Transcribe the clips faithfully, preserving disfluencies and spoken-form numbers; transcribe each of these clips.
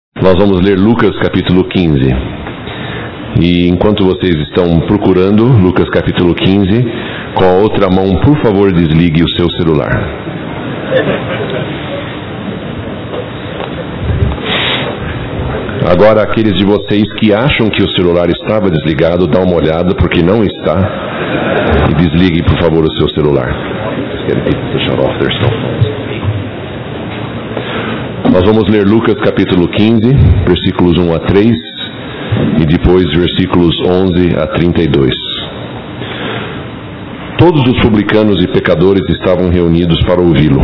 Nós vamos ler Lucas capítulo quinze. E enquanto vocês estão procurando Lucas capítulo quinze, com a outra mão, por favor, desligue o seu celular. Agora, aqueles de vocês que acham que o celular estava desligado, dá uma olhada, porque não está. E desligue, por favor, o seu celular. Nós vamos ler Lucas capítulo quinze, versículos um a três, e depois versículos onze a trinta e dois. Todos os publicanos e pecadores estavam reunidos para ouvi-lo,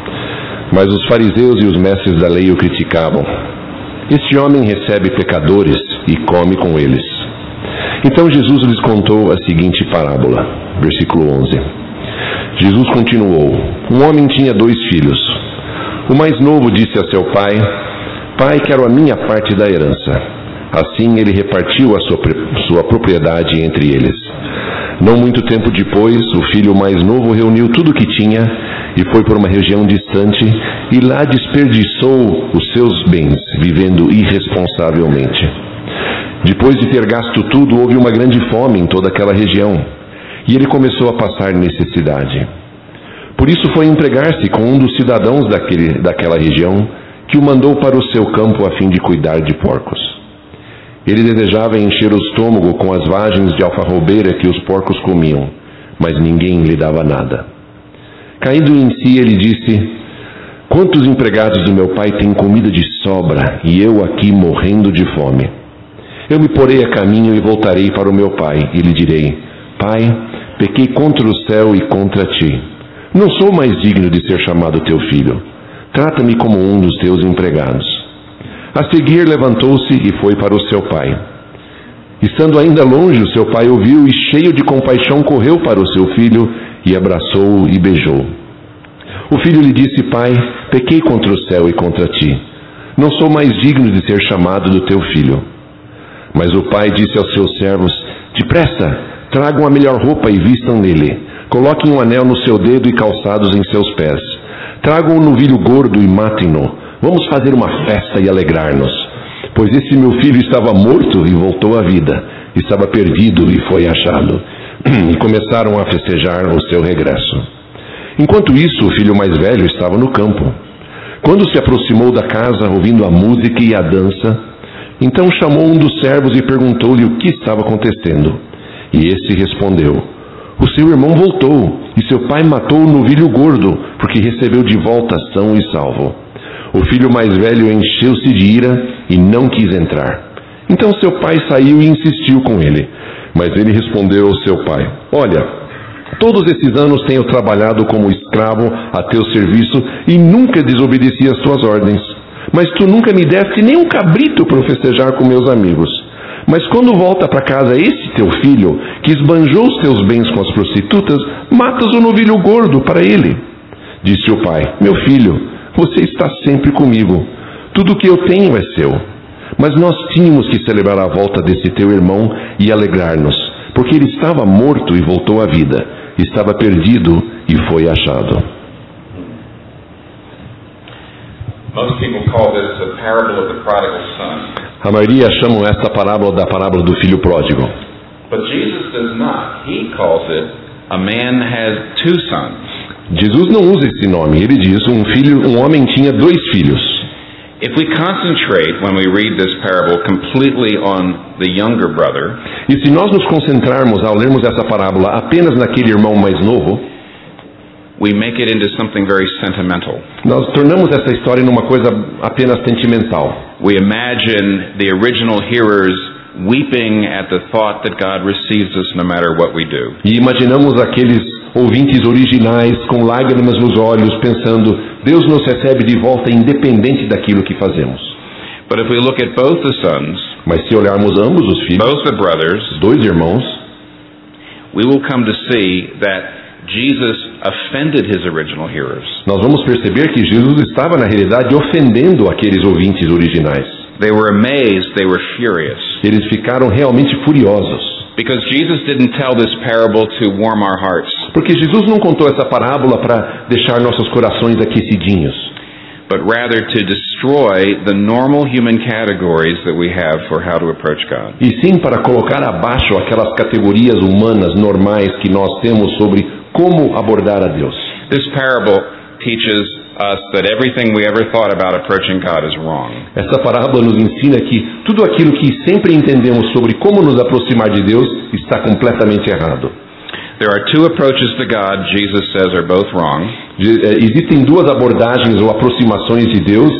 mas os fariseus e os mestres da lei o criticavam. Este homem recebe pecadores e come com eles. Então Jesus lhes contou a seguinte parábola, versículo onze. Jesus continuou: Um homem tinha dois filhos. O mais novo disse a seu pai: Pai, quero a minha parte da herança. Assim ele repartiu a sua, sua propriedade entre eles. Não muito tempo depois, o filho mais novo reuniu tudo o que tinha e foi para uma região distante e lá desperdiçou os seus bens, vivendo irresponsavelmente. Depois de ter gasto tudo, houve uma grande fome em toda aquela região e ele começou a passar necessidade. Por isso foi empregar-se com um dos cidadãos daquele, daquela região, que o mandou para o seu campo a fim de cuidar de porcos. Ele desejava encher o estômago com as vagens de alfarrobeira que os porcos comiam, mas ninguém lhe dava nada. Caindo em si, ele disse: Quantos empregados do meu pai têm comida de sobra, e eu aqui morrendo de fome? Eu me porei a caminho e voltarei para o meu pai, e lhe direi: Pai, pequei contra o céu e contra ti. Não sou mais digno de ser chamado teu filho. Trata-me como um dos teus empregados. A seguir levantou-se e foi para o seu pai. Estando ainda longe, o seu pai ouviu e, cheio de compaixão, correu para o seu filho e abraçou-o e beijou. O filho lhe disse: Pai, pequei contra o céu e contra ti. Não sou mais digno de ser chamado do teu filho. Mas o pai disse aos seus servos: Depressa, tragam a melhor roupa e vistam nele. Coloquem um anel no seu dedo e calçados em seus pés. Tragam um novilho gordo e matem-no. Vamos fazer uma festa e alegrar-nos. Pois esse meu filho estava morto e voltou à vida. Estava perdido e foi achado. E começaram a festejar o seu regresso. Enquanto isso, o filho mais velho estava no campo. Quando se aproximou da casa, ouvindo a música e a dança, então chamou um dos servos e perguntou-lhe o que estava acontecendo. E esse respondeu: O seu irmão voltou, e seu pai matou o novilho gordo, porque recebeu de volta são e salvo. O filho mais velho encheu-se de ira e não quis entrar. Então seu pai saiu e insistiu com ele. Mas ele respondeu ao seu pai: Olha, todos esses anos tenho trabalhado como escravo a teu serviço e nunca desobedeci às tuas ordens. Mas tu nunca me deste nem um cabrito para festejar com meus amigos. Mas quando volta para casa esse teu filho, que esbanjou os teus bens com as prostitutas, matas o novilho gordo para ele. Disse o pai: Meu filho, você está sempre comigo. Tudo o que eu tenho é seu. Mas nós tínhamos que celebrar a volta desse teu irmão e alegrar-nos, porque ele estava morto e voltou à vida. Estava perdido e foi achado. Most people call this the parable of the prodigal son. A maioria chamam esta parábola da parábola do filho pródigo. But Jesus does not. He calls it a man has two sons. Jesus não usa esse nome. Ele diz: um filho, um homem tinha dois filhos. If we concentrate when we read this parable completely on the younger brother, e se nós nos concentrarmos ao lermos essa parábola apenas naquele irmão mais novo, we make it into something very sentimental. Nós tornamos essa história numa coisa apenas sentimental. We imagine the original hearers weeping at the thought that God receives us no matter what we do. E imaginamos aqueles ouvintes originais com lágrimas nos olhos, pensando: Deus nos recebe de volta independente daquilo que fazemos. But if we look at both the sons, mas se olharmos ambos os filhos, both the brothers, os dois irmãos, we will come to see that Jesus offended his original hearers. Nós vamos perceber que Jesus estava na realidade ofendendo aqueles ouvintes originais. They were amazed, they were furious. Eles ficaram realmente furiosos. Because Jesus didn't tell this parable to warm our hearts. Porque Jesus não contou essa parábola para deixar nossos corações aquecidinhos. But rather to destroy the normal human categories that we have for how to approach God. E sim para colocar abaixo aquelas categorias humanas normais que nós temos sobre como abordar a Deus. This parable teaches us that everything we ever thought about approaching God is wrong. Essa parábola nos ensina que tudo aquilo que sempre entendemos sobre como nos aproximar de Deus está completamente errado. There are two approaches to God Jesus says are both wrong. Existem duas abordagens ou aproximações de Deus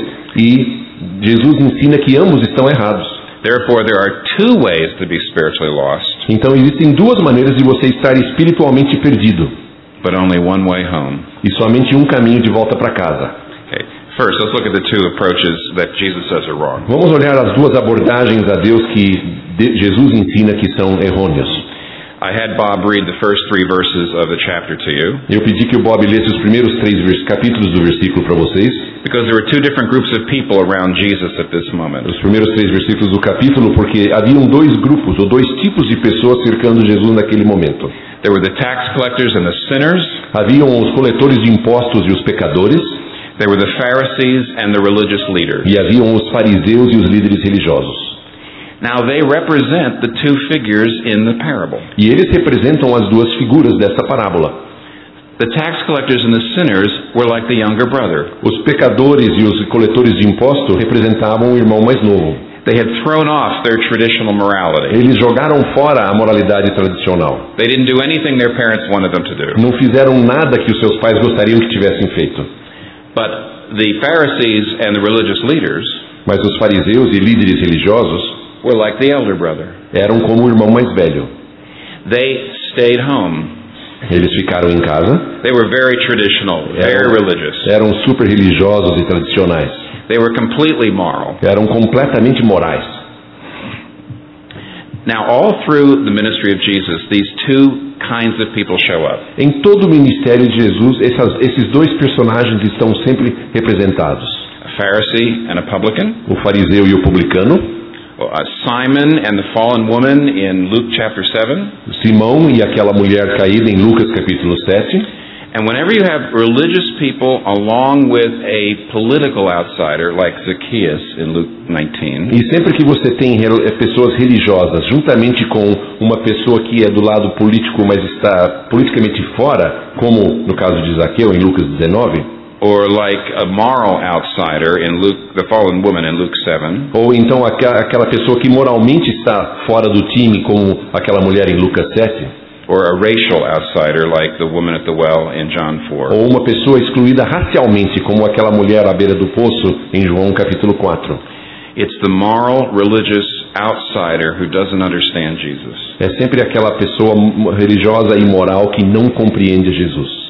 e Jesus ensina que ambos estão errados. Therefore, there are two ways to be spiritually lost. Então existem duas maneiras de você estar espiritualmente perdido. But only one way home. E somente um caminho de volta para casa. Okay. First, let's look at the two approaches that Jesus says are wrong. Vamos olhar as duas abordagens a Deus que Jesus ensina que são errôneas. I had Bob read the first three verses of the chapter to you. Eu pedi que o Bob lesse os primeiros três capítulos do versículo para vocês. Because there were two different groups of people around Jesus at this moment. Os primeiros três versículos do capítulo, porque haviam dois grupos ou dois tipos de pessoas cercando Jesus naquele momento. There were the tax collectors and the sinners. Haviam os coletores de impostos e os pecadores. There were the Pharisees and the religious leaders. E haviam os fariseus e os líderes religiosos. Now they represent the two figures in the parable. E eles representam as duas figuras dessa parábola. The tax collectors and the sinners were like the younger brother. Os pecadores e os coletores de imposto representavam o irmão mais novo. They had thrown off their traditional morality. Eles jogaram fora a moralidade tradicional. They didn't do anything their parents wanted them to do. Não fizeram nada que os seus pais gostariam que tivessem feito. But the Pharisees and the religious leaders, mas os fariseus e líderes religiosos were like the elder brother. Eram como o irmão mais velho. They stayed home. Eles ficaram em casa. They were very traditional, very eram, religious. Eram super religiosos e tradicionais. They were completely moral. Eram completamente morais. Now, all through the ministry of Jesus, these two kinds of people show up. Em todo o ministério de Jesus, essas, esses dois personagens estão sempre representados. A Pharisee and a publican. O fariseu e o publicano. Uh, Simon and the fallen woman in Luke chapter seven. Simão e aquela mulher caída em Lucas capítulo sete. And whenever you have religious people along with a political outsider like Zacchaeus in Luke nineteen. E sempre que você tem pessoas religiosas juntamente com uma pessoa que é do lado político, mas está politicamente fora, como no caso de Zaqueu em Lucas dezenove. Or like a moral outsider in Luke, the fallen woman in Luke seven. Ou então aquela pessoa que moralmente está fora do time, como aquela mulher em Lucas sete. Or a racial outsider like the woman at the well in John four. Ou uma pessoa excluída racialmente, como aquela mulher à beira do poço em João capítulo quatro. It's the moral, religious outsider who doesn't understand Jesus. É sempre aquela pessoa religiosa e moral que não compreende Jesus.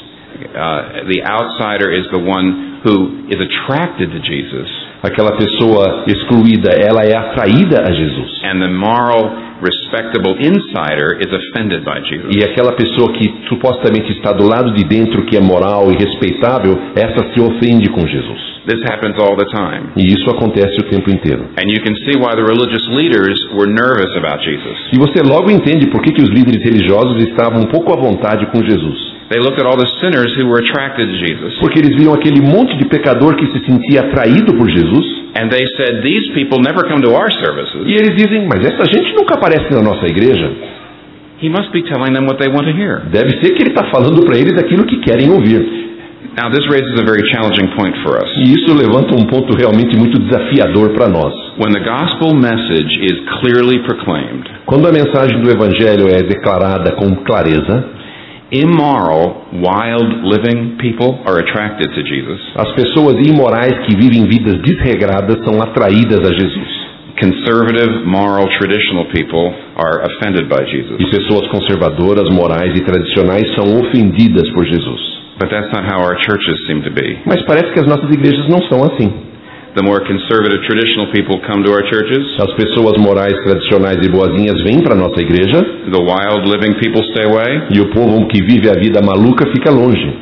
Uh, the outsider is the one who is attracted to Jesus. Aquela pessoa excluída, ela é atraída a Jesus. And the moral, respectable insider is offended by Jesus. E aquela pessoa que supostamente está do lado de dentro, que é moral e respeitável, essa se ofende com Jesus. This happens all the time. E isso acontece o tempo inteiro. And you can see why the religious leaders were nervous about Jesus. E você logo entende por que que os líderes religiosos estavam um pouco à vontade com Jesus. They looked at all the sinners who were attracted to Jesus. Porque eles viam aquele monte de pecador que se sentia atraído por Jesus. And they said, these people never come to our services. E eles dizem, mas essa gente nunca aparece na nossa igreja. He must be telling them what they want to hear. Deve ser que ele está falando para eles aquilo que querem ouvir. Now this raises a very challenging point for us. E isso levanta um ponto realmente muito desafiador para nós. When the gospel message is clearly proclaimed, quando a mensagem do evangelho é declarada com clareza, immoral, wild living people are attracted to Jesus. As pessoas imorais que vivem vidas desregradas são atraídas a Jesus. Conservative, moral, traditional people are offended by Jesus. E pessoas conservadoras, morais e tradicionais são ofendidas por Jesus. But that's not how our churches seem to be. Mas parece que as nossas igrejas não são assim. The more conservative, traditional people come to our churches. As pessoas morais, tradicionais e boazinhas vêm para nossa igreja. The wild living people stay away. E o povo que vive a vida maluca fica longe.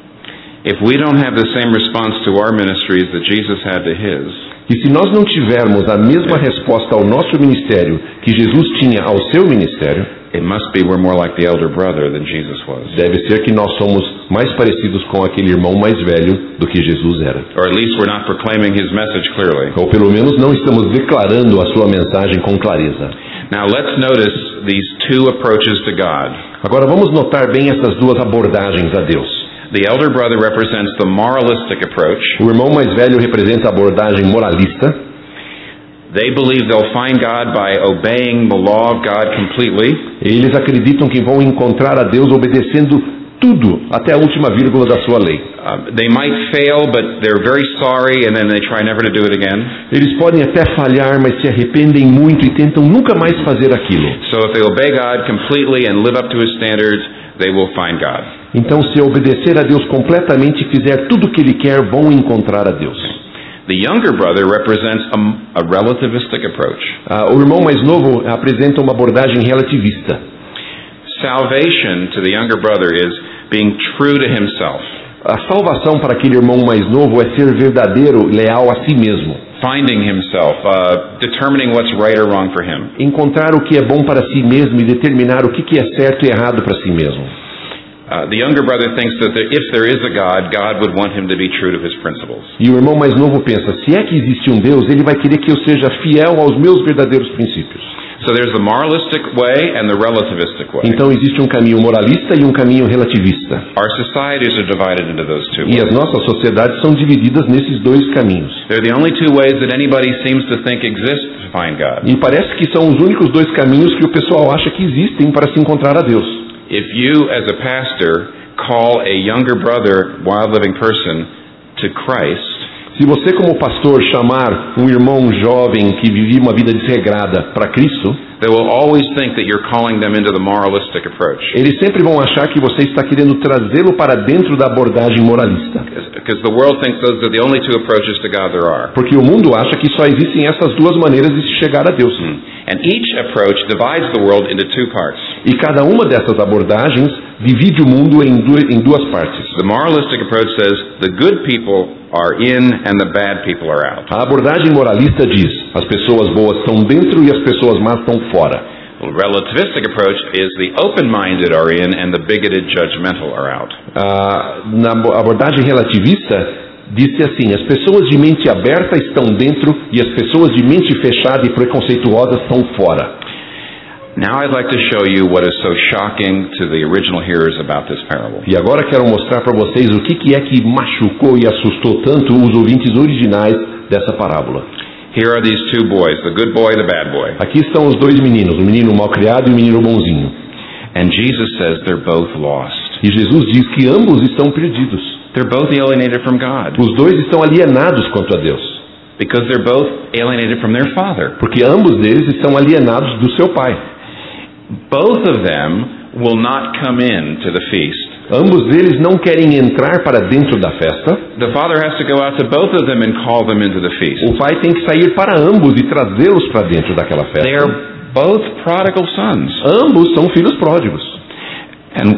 If we don't have the same response to our ministries that Jesus had to his, e se nós não tivermos a mesma resposta ao nosso ministério que Jesus tinha ao seu ministério, it must be we're more like the elder brother than Jesus was. Deve ser que nós somos mais parecidos com aquele irmão mais velho do que Jesus era. Or at least we're not proclaiming his message clearly. Ou pelo menos não estamos declarando a sua mensagem com clareza. Now let's notice these two approaches to God. Agora vamos notar bem essas duas abordagens a Deus. The elder brother represents the moralistic approach. O irmão mais velho representa a abordagem moralista. They believe they'll find God by obeying the law of God completely. Eles acreditam que vão encontrar a Deus obedecendo tudo, até a última vírgula da sua lei. Uh, they might fail, but they're very sorry, and then they try never to do it again. Eles podem até falhar, mas se arrependem muito e tentam nunca mais fazer aquilo. So if they obey God completely and live up to His standards, they will find God. Então, se obedecer a Deus completamente e fizer tudo o que Ele quer, vão encontrar a Deus. The younger brother represents a, a relativistic approach. Uh, o irmão mais novo apresenta uma abordagem relativista. Salvation to the younger brother is being true to himself. A salvação para aquele irmão mais novo é ser verdadeiro, leal a si mesmo. Finding himself, uh, determining what's right or wrong for him. Encontrar o que é bom para si mesmo e determinar o que que é certo e errado para si mesmo. Uh, the younger brother thinks that there, if there is a God, God would want him to be true to his principles. E o irmão mais novo pensa, se é que existe um Deus, ele vai querer que eu seja fiel aos meus verdadeiros princípios. So there's the moralistic way and the relativistic way. Então existe um caminho moralista e um caminho relativista. Our societies are divided into those two E ways. as nossas sociedades são divididas nesses dois caminhos. They're the only two ways that anybody seems to think exist to find God. E parece que são os únicos dois caminhos que o pessoal acha que existem para se encontrar a Deus. If you, as a pastor, call a younger brother, wild living person, to Christ, se você como pastor chamar um irmão jovem que vivia uma vida desregrada para Cristo, they will always think that you're calling them into the moralistic approach. eles sempre vão achar que você está querendo trazê-lo para dentro da abordagem moralista. Because the world thinks those are the only two approaches to God there are. Porque o mundo acha que só existem essas duas maneiras de se chegar a Deus. And each approach divides the world into two parts. E cada uma dessas abordagens divide o mundo em duas, em duas partes. The moralistic approach says the good people are in and the bad people are out. A abordagem moralista diz, as pessoas boas estão dentro e as pessoas más estão fora. The relativistic approach is the open-minded are in and the bigoted, judgmental are out. Ah, na abordagem relativista, disse assim, as pessoas de mente aberta estão dentro e as pessoas de mente fechada e preconceituosa estão fora. Now I'd like to show you what is so shocking to the original hearers about this parable. E agora quero mostrar para vocês o que, que é que machucou e assustou tanto os ouvintes originais dessa parábola. Here are these two boys, the good boy and the bad boy. Aqui estão os dois meninos, o menino malcriado e o menino bonzinho. And Jesus says they're both lost. E Jesus diz que ambos estão perdidos. They're both alienated from God. Os dois estão alienados quanto a Deus. Because they're both alienated from their father. Porque ambos deles estão alienados do seu pai. Both of them will not come in to the feast. Ambos deles não querem entrar para dentro da festa. The father has to go out to both of them and call them into the feast. O pai tem que sair para ambos e trazê-los para dentro daquela festa. They are both prodigal sons. Ambos são filhos pródigos. And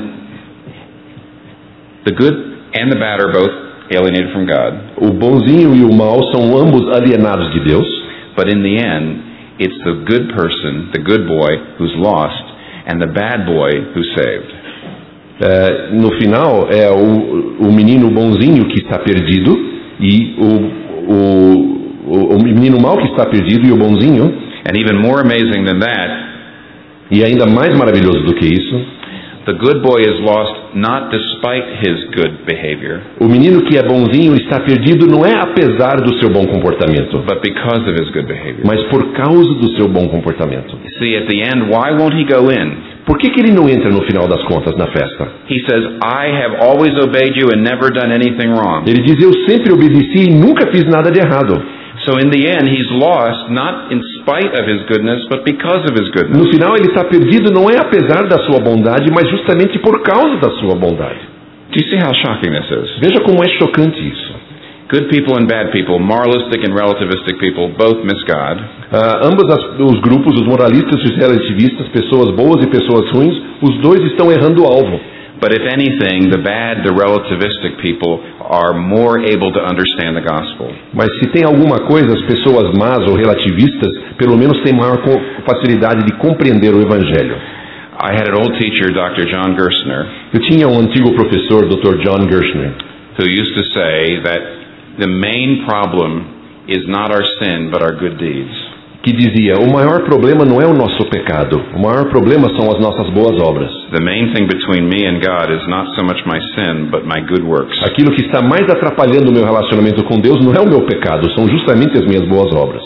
the good and the bad are both alienated from God. O bonzinho e o mau são ambos alienados de Deus. But in the end, it's the good person, the good boy who's lost, and the bad boy who's saved. É, no final, é o, o menino bonzinho que está perdido e o, o, o menino mau que está perdido e o bonzinho. And even more amazing than that, e ainda mais maravilhoso do que isso, the good boy is lost not despite his good behavior. O menino que é bonzinho está perdido não é apesar do seu bom comportamento, but because of his good behavior. Mas por causa do seu bom comportamento. See, at the end, why won't he go in? Por que, que ele não entra no final das contas na festa? He says, I have always obeyed you and never done anything wrong. Ele diz, eu sempre obedeci e nunca fiz nada de errado. So in the end, he's lost not in spite of his goodness, but because of his goodness. No final, ele está perdido não é apesar da sua bondade, mas justamente por causa da sua bondade. Do you see how shocking this is? Veja como é chocante isso. Good people and bad people, moralistic and relativistic people, both miss God. Uh, ambos as, os grupos, os moralistas e os relativistas, pessoas boas e pessoas ruins, os dois estão errando o alvo. But if anything, the bad, the relativistic people are more able to understand the gospel. Mas se tem alguma coisa, as pessoas más ou relativistas, pelo menos têm maior facilidade de compreender o evangelho. I had an old teacher, Doctor John Gerstner, Eu tinha um antigo professor, doutor John Gerstner, who used to say that the main problem is not our sin, but our good deeds. que dizia: o maior problema não é o nosso pecado, o maior problema são as nossas boas obras. The main thing between me and God is not so much my sin, but my good works. Aquilo que está mais atrapalhando o meu relacionamento com Deus não é o meu pecado, são justamente as minhas boas obras.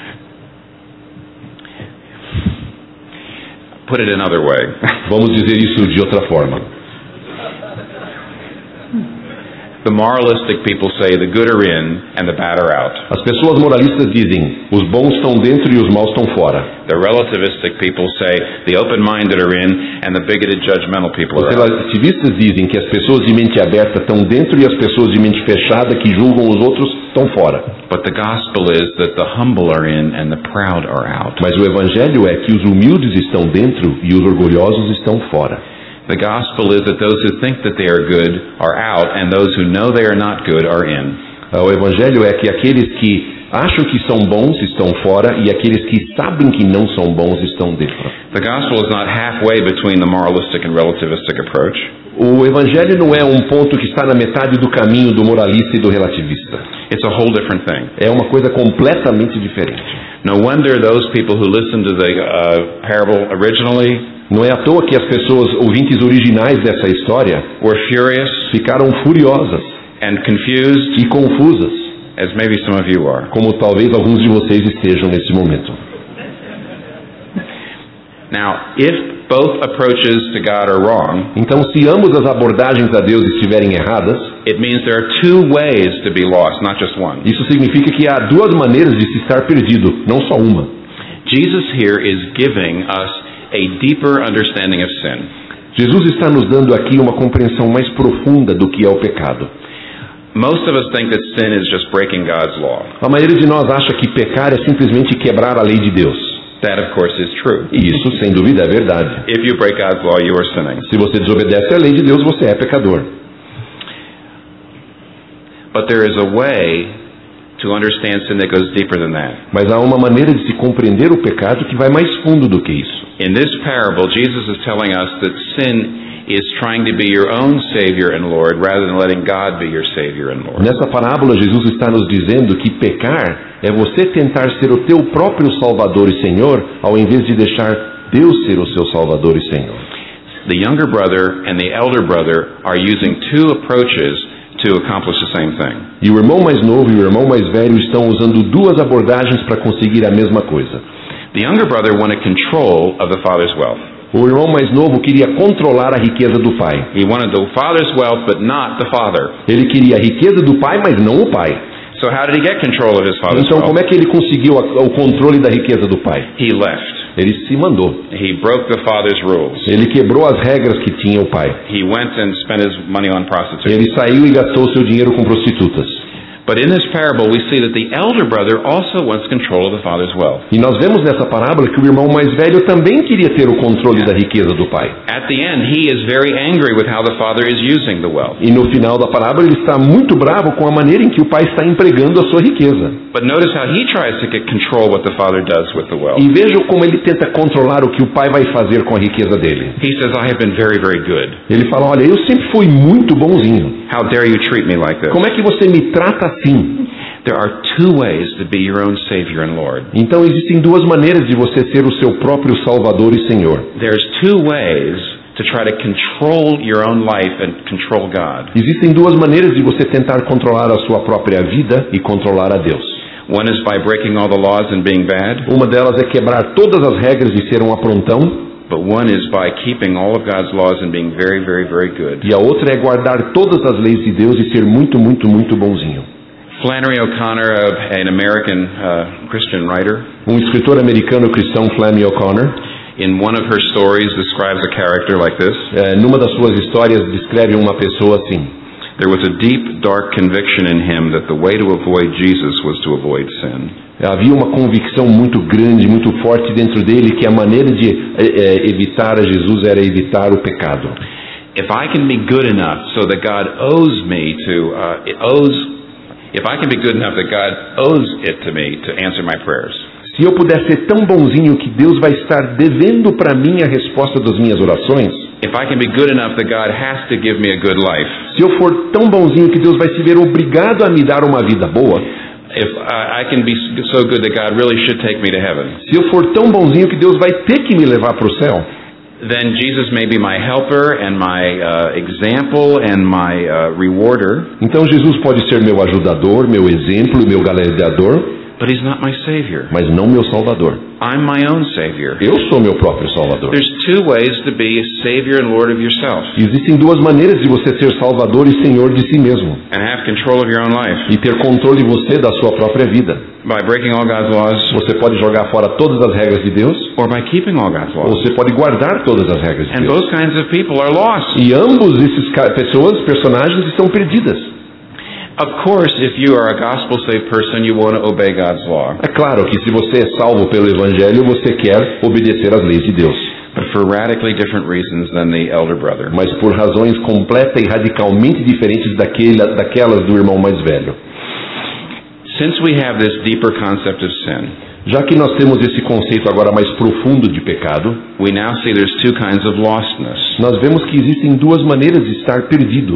Put it another way. Vamos dizer isso de outra forma. The moralistic people say the good are in and the bad are out. As pessoas moralistas dizem: os bons estão dentro e os maus estão fora. The relativistic people say the open-minded are in and the bigoted, judgmental people Os are out. relativistas dizem que as pessoas de mente aberta estão dentro e as pessoas de mente fechada que julgam os outros estão fora. But the gospel is that the humble are in and the proud are out. Mas o evangelho é que os humildes estão dentro e os orgulhosos estão fora. The gospel is that those who think that they are good are out and those who know they are not good are in. O evangelho é que aqueles que acham que são bons estão fora e aqueles que sabem que não são bons estão dentro. The gospel is not halfway between the moralistic and relativistic approach. O evangelho não é um ponto que está na metade do caminho do moralista e do relativista. It's a whole different thing. É uma coisa completamente diferente. No wonder those people who listened to the uh, parable originally Não é à toa que as pessoas, ouvintes originais dessa história, were furious ficaram furiosas and confused, e confusas, as maybe some of you are. como talvez alguns de vocês estejam nesse momento. Now, if both approaches to God are wrong, Então, se ambas as abordagens a Deus estiverem erradas, it means there are two ways to be lost, not just one. isso significa que há duas maneiras de se estar perdido, não só uma. Jesus here is giving us a deeper understanding of sin. Jesus está nos dando aqui uma compreensão mais profunda do que é o pecado. Most of us think that sin is just breaking God's law. A maioria de nós acha que pecar é simplesmente quebrar a lei de Deus. That, of course, is true. E isso, sem dúvida, é verdade. If you break God's law, you are sinning. Se você desobedece à lei de Deus, você é pecador. But there is a way to understand sin that goes deeper than that. Mas há uma maneira de se compreender o pecado que vai mais fundo do que isso. In this parable, Jesus is telling us that sin is trying to be your own Savior and Lord rather than letting God be your Savior and Lord. Nessa parábola, Jesus está nos dizendo que pecar é você tentar ser o teu próprio Salvador e Senhor, ao invés de deixar Deus ser o seu Salvador e Senhor. The younger brother and the elder brother are using two approaches to accomplish the same thing. E o irmão mais novo e o irmão mais velho estão usando duas abordagens para conseguir a mesma coisa. The younger brother wanted control of the father's wealth. O irmão mais novo queria controlar a riqueza do pai. He wanted the father's wealth, but not the father. Ele queria a riqueza do pai, mas não o pai. So how did he get control of his father's Então, wealth? como é que ele conseguiu a, o controle da riqueza do pai? He left. Ele se mandou. He broke the father's rules. Ele quebrou as regras que tinha o pai. He went and spent his money on prostitutes. Ele saiu e gastou seu dinheiro com prostitutas. But in this parable, we see that the elder brother also wants control of the father's wealth. E nós vemos nessa parábola que o irmão mais velho também queria ter o controle da riqueza do pai. At the end, he is very angry with how the father is using the wealth. E no final da parábola ele está muito bravo com a maneira em que o pai está empregando a sua riqueza. But notice how he tries to get control what the father does with the wealth. E veja como ele tenta controlar o que o pai vai fazer com a riqueza dele. He says, I have been very, very good. Ele fala: olha, eu sempre fui muito bonzinho. How dare you treat me like this? Como é que você me trata assim? There are two ways to be your own Savior and Lord. Então existem duas maneiras de você ser o seu próprio Salvador e Senhor. There's two ways to try to control your own life and control God. Existem duas maneiras de você tentar controlar a sua própria vida e controlar a Deus. One is by breaking all the laws and being bad. Uma delas é quebrar todas as regras e ser um aprontão. But one is by keeping all of God's laws and being very, very, very good. E a outra é guardar todas as leis de Deus e ser muito, muito, muito bonzinho. Flannery O'Connor, uh, an American uh, Christian writer, Um escritor americano cristão, Flannery O'Connor, in one of her stories describes a character like this. é, numa das suas histórias descreve uma pessoa assim. There was a deep, dark conviction in him that the way to avoid Jesus was to avoid sin. Havia uma convicção muito grande, muito forte dentro dele que a maneira de é, é, evitar a Jesus era evitar o pecado. If I can be good enough so that God owes me to, uh, it owes, if I can be good enough that God owes it to me to answer my prayers. Se Se eu puder ser tão bonzinho que Deus vai estar devendo para mim a resposta das minhas orações, if I can be good enough that God has to give me a good life, se eu for tão bonzinho que Deus vai se ver obrigado a me dar uma vida boa, if I, I can be so good that God really should take me to heaven, se eu for tão bonzinho que Deus vai ter que me levar para o céu, then Jesus may be my helper and my uh, example and my uh, rewarder, então Jesus pode ser meu ajudador, meu exemplo, meu galardeador, but He's not my Savior. mas não meu salvador. I'm my own Savior. Eu sou meu próprio salvador. There's two ways to be a Savior and Lord of yourself, Existem duas maneiras de você ser salvador e senhor de si mesmo, and have control of your own life. e ter controle você da sua própria vida. By breaking all God's laws, Você pode jogar fora todas as regras de Deus, or by keeping all God's ou laws. você pode guardar todas as regras de And Deus. those kinds of people are lost. E ambos esses ca- pessoas, personagens, estão perdidas. Of course, if you are a gospel-saved person, you want to obey God's law. É claro que se você é salvo pelo Evangelho, você quer obedecer às leis de Deus, But for radically different reasons than the elder brother. mas por razões completa e radicalmente diferentes daquela, daquelas do irmão mais velho. Since we have this deeper concept of sin, Já que nós temos esse conceito agora mais profundo de pecado, we now see there's two kinds of lostness. nós vemos que existem duas maneiras de estar perdido.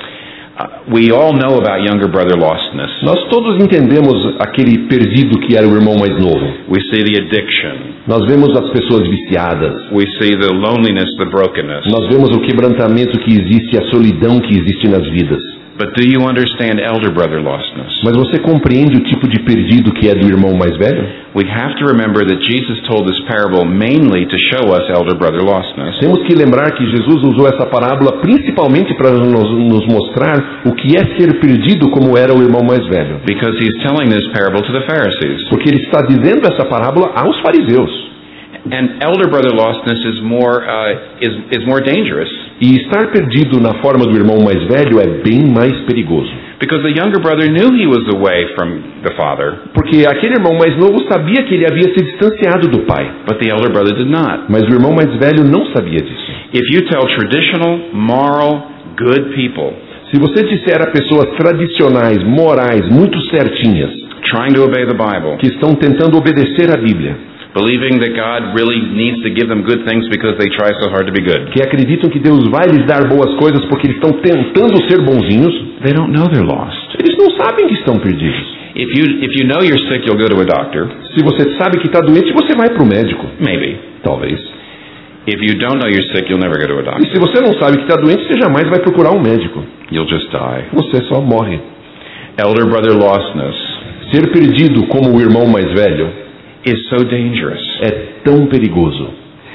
Uh, we all know about younger brother lostness. Nós todos entendemos aquele perdido que era o irmão mais novo. We see the addiction. Nós vemos as pessoas viciadas. We see the loneliness, the brokenness. Nós vemos o quebrantamento que existe, a solidão que existe nas vidas. But do you understand elder brother lostness? Mas você compreende o tipo de perdido que é do irmão mais velho? We have to remember that Jesus told this parable mainly to show us elder brother lostness. Temos que lembrar que Jesus usou essa parábola principalmente para nos, nos mostrar o que é ser perdido como era o irmão mais velho. Because he's telling this parable to the Pharisees. Porque ele está dizendo essa parábola aos fariseus. And elder brother lostness is more uh, is is more dangerous. E estar perdido na forma do irmão mais velho é bem mais perigoso. Because the younger brother knew he was away from the father, Porque aquele irmão mais novo sabia que ele havia se distanciado do pai. but the elder brother did not. Mas o irmão mais velho não sabia disso. If you tell traditional, moral, good people Se você disser a pessoas tradicionais, morais, muito certinhas, trying to obey the Bible, que estão tentando obedecer a Bíblia, believing that God really needs to give them good things because they try so hard to be good, que acreditam que Deus vai lhes dar boas coisas porque eles estão tentando ser bonzinhos, they don't know they're lost. eles não sabem que estão perdidos. If you if you know you're sick, you'll go to a doctor, Se você sabe que está doente, você vai para o médico. maybe. Talvez. If you don't know you're sick, you'll never go to a E doctor. se você não sabe que está doente, você jamais vai procurar um médico. You'll just die. Você só morre. Elder brother lostness Ser perdido como o irmão mais velho is so dangerous. é tão perigoso.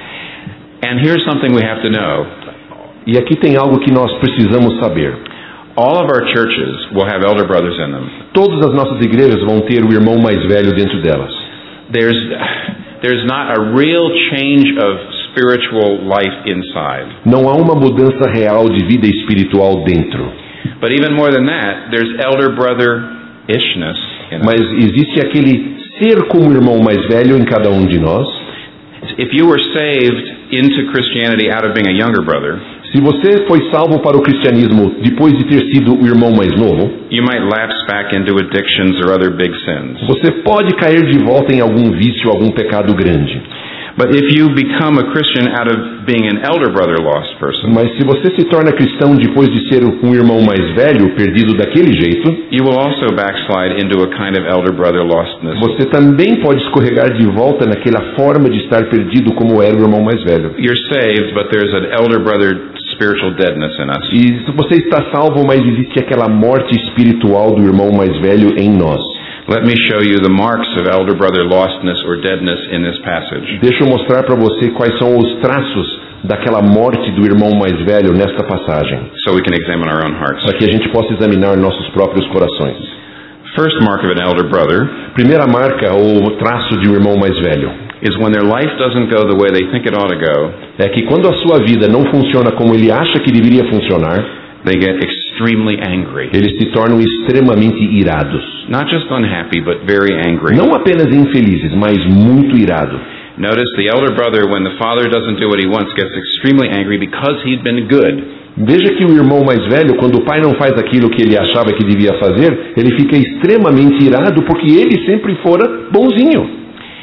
And here's something we have to know. E aqui tem algo que nós precisamos saber. All of our churches will have elder brothers in them. Todas as nossas igrejas vão ter o irmão mais velho dentro delas. There's there's not a real change of spiritual life inside. Não há uma mudança real de vida espiritual dentro. But even more than that, there's elder brother-ishness in us. Mas existe aquele ser como irmão mais velho em cada um de nós. If you were saved into Christianity out of being a younger brother, Se você foi salvo para o cristianismo depois de ter sido o irmão mais novo, you might lapse back into addictions or other big sins. você pode cair de volta em algum vício, algum pecado grande. But if you become a Christian out of being an elder brother lost person, Mas se você se torna cristão depois de ser um irmão mais velho, perdido daquele jeito, you will also backslide into a kind of elder brother lostness. você também pode escorregar de volta naquela forma de estar perdido como era o irmão mais velho. You're saved, but there's an elder brother spiritual deadness in us. E você está salvo, mas existe aquela morte espiritual do irmão mais velho em nós. Let me show you the marks of elder brother lostness or deadness in this passage. Deixa eu mostrar para você quais são os traços daquela morte do irmão mais velho nesta passagem, So we can examine our own hearts. para que a gente possa examinar nossos próprios corações. First mark of an elder brother Primeira marca ou traço de um irmão mais velho is when their life doesn't go the way they think it ought to go, é que quando a sua vida não funciona como ele acha que deveria funcionar, they get extremely angry. eles se tornam extremamente irados. Not just unhappy, but very angry. Não apenas infelizes, mas muito irado. Notice the elder brother, when the father doesn't do what he wants, gets extremely angry because he'd been good. Veja que o irmão mais velho, quando o pai não faz aquilo que ele achava que devia fazer, ele fica extremamente irado porque ele sempre fora bonzinho.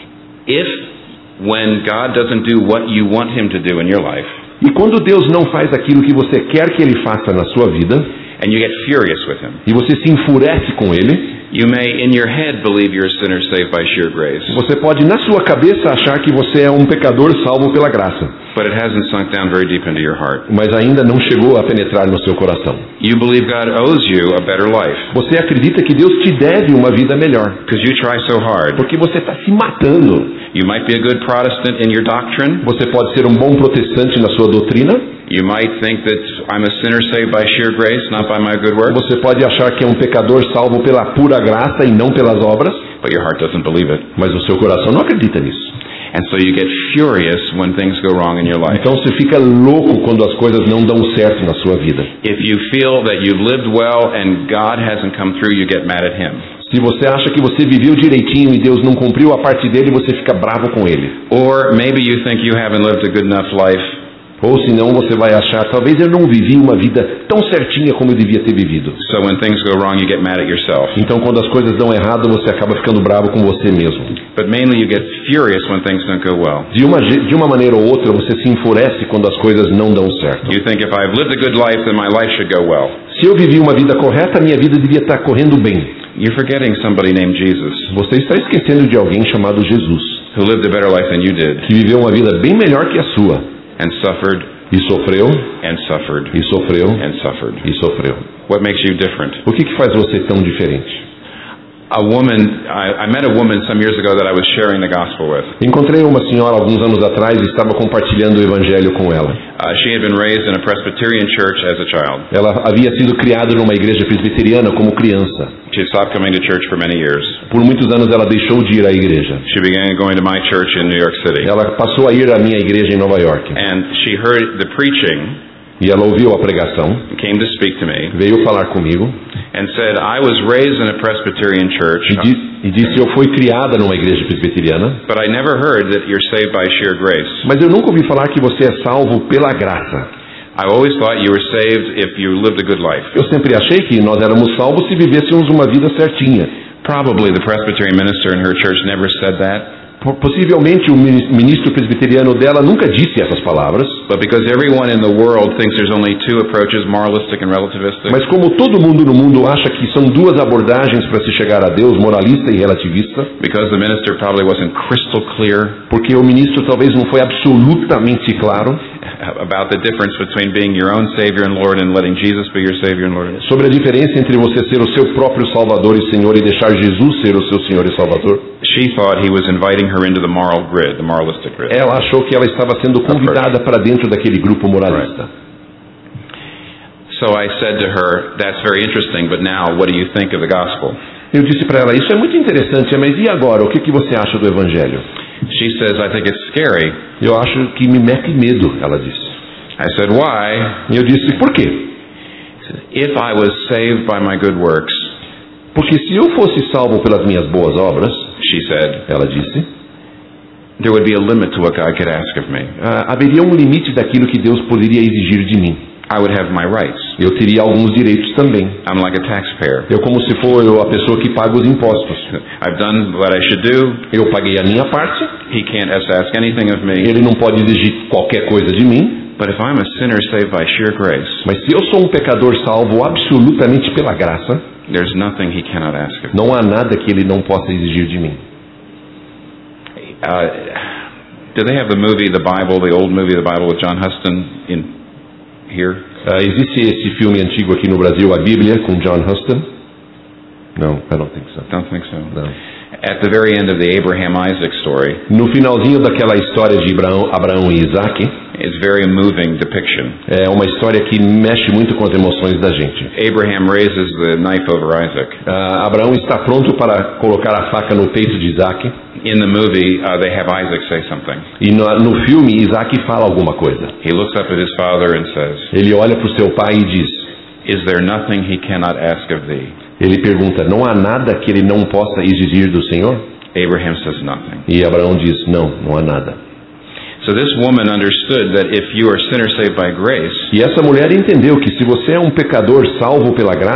if when God doesn't do what you want him to do in your life, E quando Deus não faz aquilo que você quer que Ele faça na sua vida, and you get furious with him, e você se enfurece com Ele, you may in your head believe you're a sinner saved by sheer grace, você pode na sua cabeça achar que você é um pecador salvo pela graça, but it hasn't sunk down very deep into your heart. mas ainda não chegou a penetrar no seu coração. You believe God owes you a better life Você acredita que Deus te deve uma vida melhor, because you try so hard. porque você está se matando. You might be a good Protestant in your doctrine. Você pode ser um bom protestante na sua doutrina, You might think that I'm a sinner saved by sheer grace, not by my good works, você pode achar que é um pecador salvo pela pura graça e não pelas obras, but your heart doesn't believe it. mas o seu coração não acredita nisso. And so you get furious when things go wrong in your life. Então você fica louco quando as coisas não dão certo na sua vida. If you feel that you've lived well and God hasn't come through, you get mad at him. Se você acha que você viveu direitinho e Deus não cumpriu a parte dele, você fica bravo com ele. Or maybe you think you haven't lived a good enough life, Ou senão você vai achar, talvez eu não vivi uma vida tão certinha como eu devia ter vivido. so when things go wrong, you get mad at yourself. Então quando as coisas dão errado, você acaba ficando bravo com você mesmo. But mainly you get furious when things don't go well. De uma, je- de uma maneira ou outra, você se enfurece quando as coisas não dão certo. You think if I've lived a good life, then my life should go well. Se eu vivi uma vida correta, minha vida devia estar correndo bem. You're forgetting somebody named Jesus Você está esquecendo de alguém chamado Jesus, who lived a better life than you did que viveu uma vida bem melhor que a sua. and suffered E sofreu, and suffered e sofreu, and suffered. e sofreu. What makes you different? O que, que faz você tão diferente? A woman, I, I met a woman some years ago that I was sharing the gospel with. Encontrei uma senhora alguns anos atrás e estava compartilhando o evangelho com ela. Uh, she had been raised in a Presbyterian church as a child. Ela havia sido criada numa igreja presbiteriana como criança. She stopped coming to church for many years. Por muitos anos ela deixou de ir à igreja. She began going to my church in New York City. Ela passou a ir à minha igreja em Nova York. And she heard the preaching, E ela ouviu a pregação, came to speak to me, veio falar comigo and said, I was raised in a Presbyterian church, e, di- e disse: eu fui criada numa igreja presbiteriana, but I never heard that you're saved by sheer grace. mas eu nunca ouvi falar que você é salvo pela graça. I always thought you were saved if you lived a good life. Eu sempre achei que nós éramos salvos se vivêssemos uma vida certinha. Probably the Presbyterian minister in her church never said that, Po- Possivelmente o mini- ministro presbiteriano dela nunca disse essas palavras, but because everyone in the world thinks there's only two approaches, moralistic and relativistic, mas como todo mundo no mundo acha que são duas abordagens para se chegar a Deus, moralista e relativista, because the minister probably wasn't crystal clear porque o ministro talvez não foi absolutamente claro about the difference between being your own Savior and Lord and letting Jesus be your Savior and Lord. sobre a diferença entre você ser o seu próprio Salvador e Senhor e deixar Jesus ser o seu Senhor e Salvador. She thought he was inviting her into the moral grid, the moralistic grid. Ela achou que ela estava sendo convidada para dentro daquele grupo moralista. So I said to her, that's very interesting, but now what do you think of the gospel? Eu disse para ela: isso é muito interessante, mas e agora? O que, que você acha do Evangelho? She says, I think it's scary. Eu acho que me mete medo, ela disse. I said, why? E eu disse: por quê? If I was saved by my good works, Porque se eu fosse salvo pelas minhas boas obras, she said, ela disse, there would be a limit to what God could ask of me. ah, haveria um limite daquilo que Deus poderia exigir de mim. I would have my rights. Eu teria alguns direitos também. I'm like a taxpayer. Eu como se for eu a pessoa que paga os impostos. I've done what I should do. Eu paguei a minha parte, He can't ask anything of me. ele não pode exigir qualquer coisa de mim, But if I'm a sinner saved by sheer grace, mas se eu sou um pecador salvo absolutamente pela graça, there's nothing He cannot ask of me. não há nada que ele não possa exigir de mim. Uh, do they have the movie, the Bible, the old movie, the Bible with John Huston in here? Ah, existe esse filme antigo aqui no Brasil, a Bíblia, com John Huston? Não, I don't think so. Don't think so. Não. At the very end of the Abraham Isaac story, No finalzinho daquela história de Abraão, Abraão e Isaac, it's very moving depiction. é uma história que mexe muito com as emoções da gente. Abraham raises the knife over Isaac. Ah, Abraão está pronto para colocar a faca no peito de Isaac, In the movie, uh, they have Isaac say something. e no, no filme Isaac fala alguma coisa. He looks up at his father and says, Ele olha para o seu pai e diz, is there nothing He cannot ask of thee? ele pergunta: não há nada que ele não possa exigir do Senhor? Abraham says nothing. E Abraão diz: não, não há nada. So this woman understood that if you are a sinner saved by grace, E essa mulher entendeu que se você é um pecador salvo pela graça,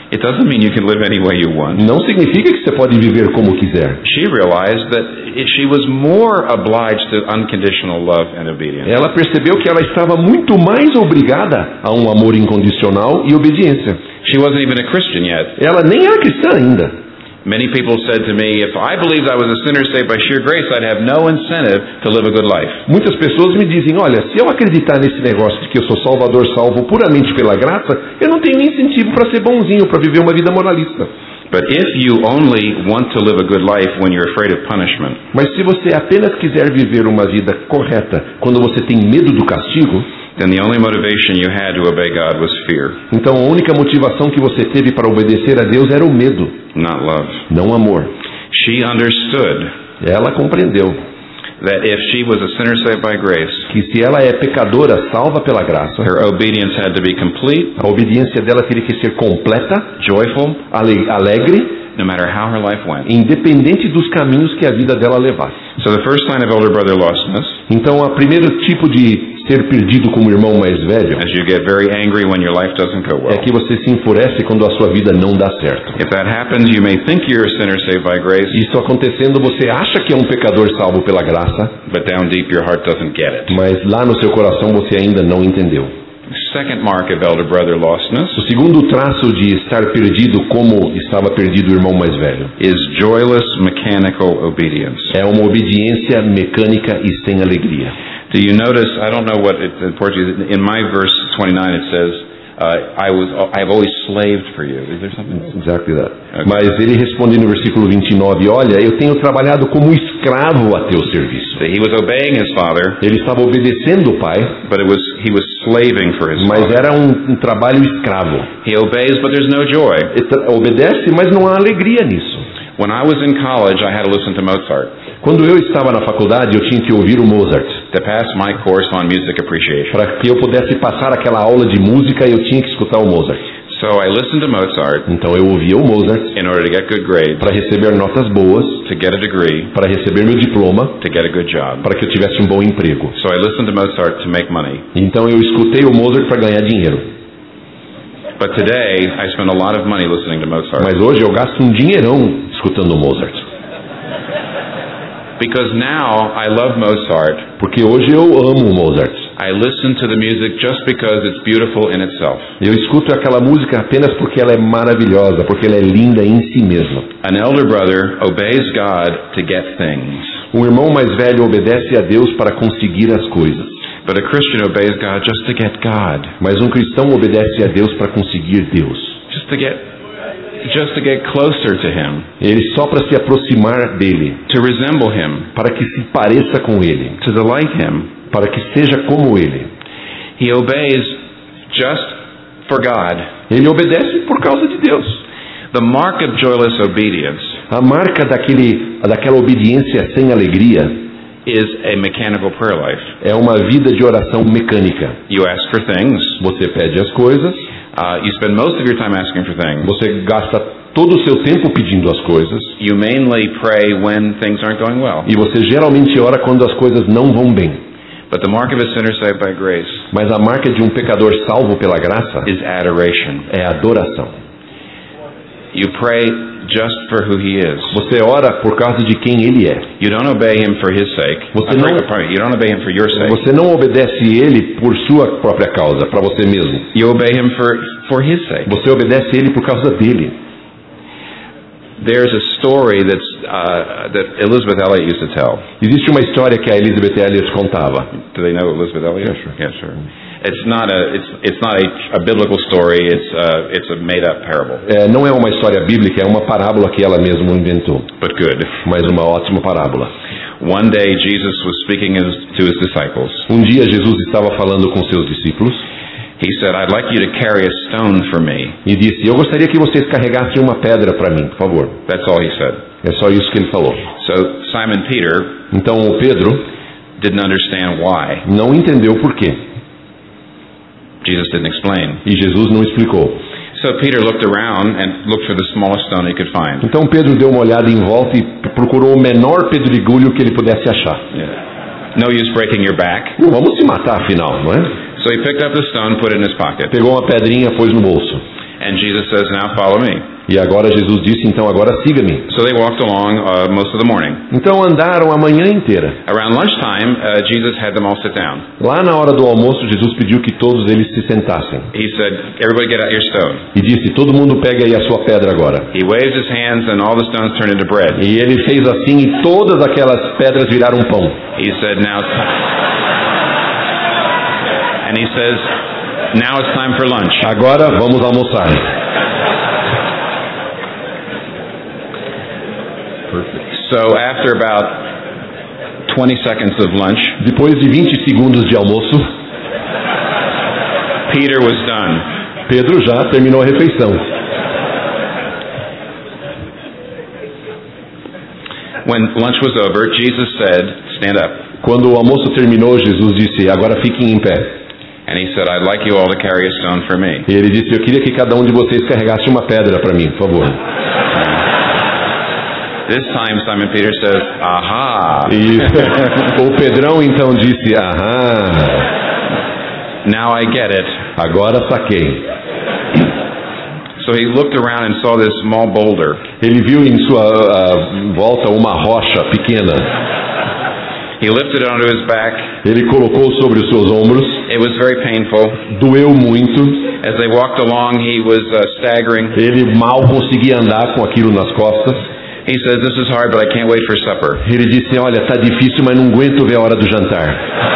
It doesn't mean you can live any way you want. Não significa que você pode viver como quiser. She realized that she was more obliged to unconditional love and obedience. Ela percebeu que ela estava muito mais obrigada a um amor incondicional e obediência. She wasn't even a Christian yet. Ela nem era cristã ainda. Many people said to me, if I believed I was a sinner saved by sheer grace, I'd have no incentive to live a good life. Muitas pessoas me dizem, olha, se eu acreditar nesse negócio de que eu sou salvador salvo puramente pela graça, eu não tenho incentivo para ser bonzinho, para viver uma vida moralista. But if you only want to live a good life when you're afraid of punishment, Mas se você apenas quiser viver uma vida correta quando você tem medo do castigo, then the only motivation you had to obey God was fear, então a única motivação que você teve para obedecer a Deus era o medo, not love. não amor. She understood Ela compreendeu that if she was a sinner saved by grace, que se ela é pecadora salva pela graça, her obedience had to be complete, a obediência dela teria que ser completa, joyful, ale- alegre, no matter how her life went. independente dos caminhos que a vida dela levasse. So the first sign of elder brother lostness, Então, o primeiro tipo de ser perdido como irmão mais velho as you get very angry when your life doesn't go well. é que você se enfurece quando a sua vida não dá certo. If that happens, you may think you're a sinner saved by grace, Isso acontecendo, você acha que é um pecador salvo pela graça, but down deep your heart doesn't get it. mas lá no seu coração você ainda não entendeu. Second mark of elder brother lostness O segundo traço de estar perdido como estava perdido o irmão mais velho is joyless mechanical obedience. é uma obediência mecânica e sem alegria. Do you notice, I don't know what it, in Portuguese, in my verse twenty-nine it says, uh, I was, I've always slaved for you. Is there something? Exactly that. Okay. Mas ele responde no versículo vinte e nove, olha, eu tenho trabalhado como escravo a teu serviço. So he was obeying his father, Ele estava obedecendo o pai, but it was, he was slaving for his mas father. era um, um trabalho escravo. He obeys, but there's no joy. Ele tra- obedece, mas não há alegria nisso. When I was in college, I had to listen to Mozart Quando eu estava na faculdade, eu tinha que ouvir o Mozart. to pass my course on music appreciation. Para que eu pudesse passar aquela aula de música, eu tinha que escutar o Mozart. So I listened to Mozart Então eu ouvia o Mozart in order to get good grades, para receber notas boas, to get a degree, para receber meu diploma, to get a good job. para que eu tivesse um bom emprego. So I listened to Mozart to make money. Então eu escutei o Mozart para ganhar dinheiro. But today, I spend a lot of money listening to Mozart. Mas hoje eu gasto um dinheirão escutando o Mozart. Because now I love Mozart. Porque hoje eu amo o Mozart. I listen to the music just because it's beautiful in itself. Eu escuto aquela música apenas porque ela é maravilhosa, porque ela é linda em si mesma. An elder brother obeys God to get things. Um irmão mais velho obedece a Deus para conseguir as coisas. But a Christian obeys God just to get God. Mas um cristão obedece a Deus para conseguir Deus. Just to get just to get closer to him, Ele só para se aproximar dele, to resemble him, para que se pareça com ele, to delight him. para que seja como ele. He obeys just for God. Ele obedece por causa de Deus. The mark of joyless obedience A marca daquele, daquela obediência sem alegria is a mechanical prayer life. é uma vida de oração mecânica. You ask for things. Você pede as coisas, Uh, you spend most of your time asking for things. você gasta todo o seu tempo pedindo as coisas, You mainly pray when things aren't going well. e você geralmente ora quando as coisas não vão bem. But the mark of a sinner saved by grace Mas a marca de um pecador salvo pela graça is adoration. é adoração. You pray just for who he is. Você ora por causa de quem ele é. You don't obey him for his sake. Você Uh, não- pardon me, you don't obey him for your sake. Você não obedece ele por sua própria causa, para você mesmo. You obey him for, for his sake. Você obedece ele por causa dele. There's a story that's, uh, that Elizabeth Elliot used to tell. Existe uma história que a Elizabeth Elliot contava. Do they know Elizabeth Elliot? Yeah, sure. Yeah, sure. It's not a it's it's not a, a biblical story. It's a, it's a made up parable, É, não é uma história bíblica, é uma parábola que ela mesma inventou. but good. Mas uma ótima parábola. One day Jesus was speaking his, to his disciples. Um dia Jesus estava falando com seus discípulos He said, "I'd like you to carry a stone for me." e disse, eu gostaria que vocês carregassem uma pedra para mim, por favor. That's all he said. É só isso que ele falou. So Simon Peter Então o Pedro didn't understand why. não entendeu por quê. Jesus didn't explain. E Jesus não explicou. So Peter looked around and looked for the smallest stone he could find. Então Pedro deu uma olhada em volta e procurou o menor pedregulho que ele pudesse achar. Yeah. No use breaking your back. Não vamos se matar afinal, não é? So he picked up the stone, put it in his pocket. Pegou uma pedrinha, pôs no bolso. And Jesus says, now follow me. E agora Jesus disse, então agora siga-me. So they walked along uh, most of the morning. Então andaram a manhã inteira. Around lunchtime, uh, Jesus had them all sit down. Lá na hora do almoço, Jesus pediu que todos eles se sentassem. He said, everybody get out your stone. E disse, todo mundo pegue aí a sua pedra agora. He waved his hands and all the stones turned into bread. E ele fez assim e todas aquelas pedras viraram pão. He said, now it's time. And he says, now it's time for lunch. Agora vamos almoçar. So after about twenty seconds of lunch, depois de vinte segundos de almoço, Peter was done. Pedro já terminou a refeição. When lunch was over, Jesus said, stand up. Quando o almoço terminou, Jesus disse, agora fiquem em pé. And he said, I'd like you all to carry a stone for me. E ele disse, eu queria que cada um de vocês carregasse uma pedra para mim, por favor. This time Simon Peter says, aha. E o Pedrão então disse, ahá. Now I get it. Agora saquei. So he looked around and saw this small boulder. Ele viu em sua uh, volta uma rocha pequena. He lifted it onto his back. Ele colocou sobre os seus ombros. It was very painful. Doeu muito. As they walked along, he was uh, staggering. Ele mal conseguia andar com aquilo nas costas. He says, this is hard, but I can't wait for supper. Ele disse, olha, está difícil, mas não aguento ver a hora do jantar.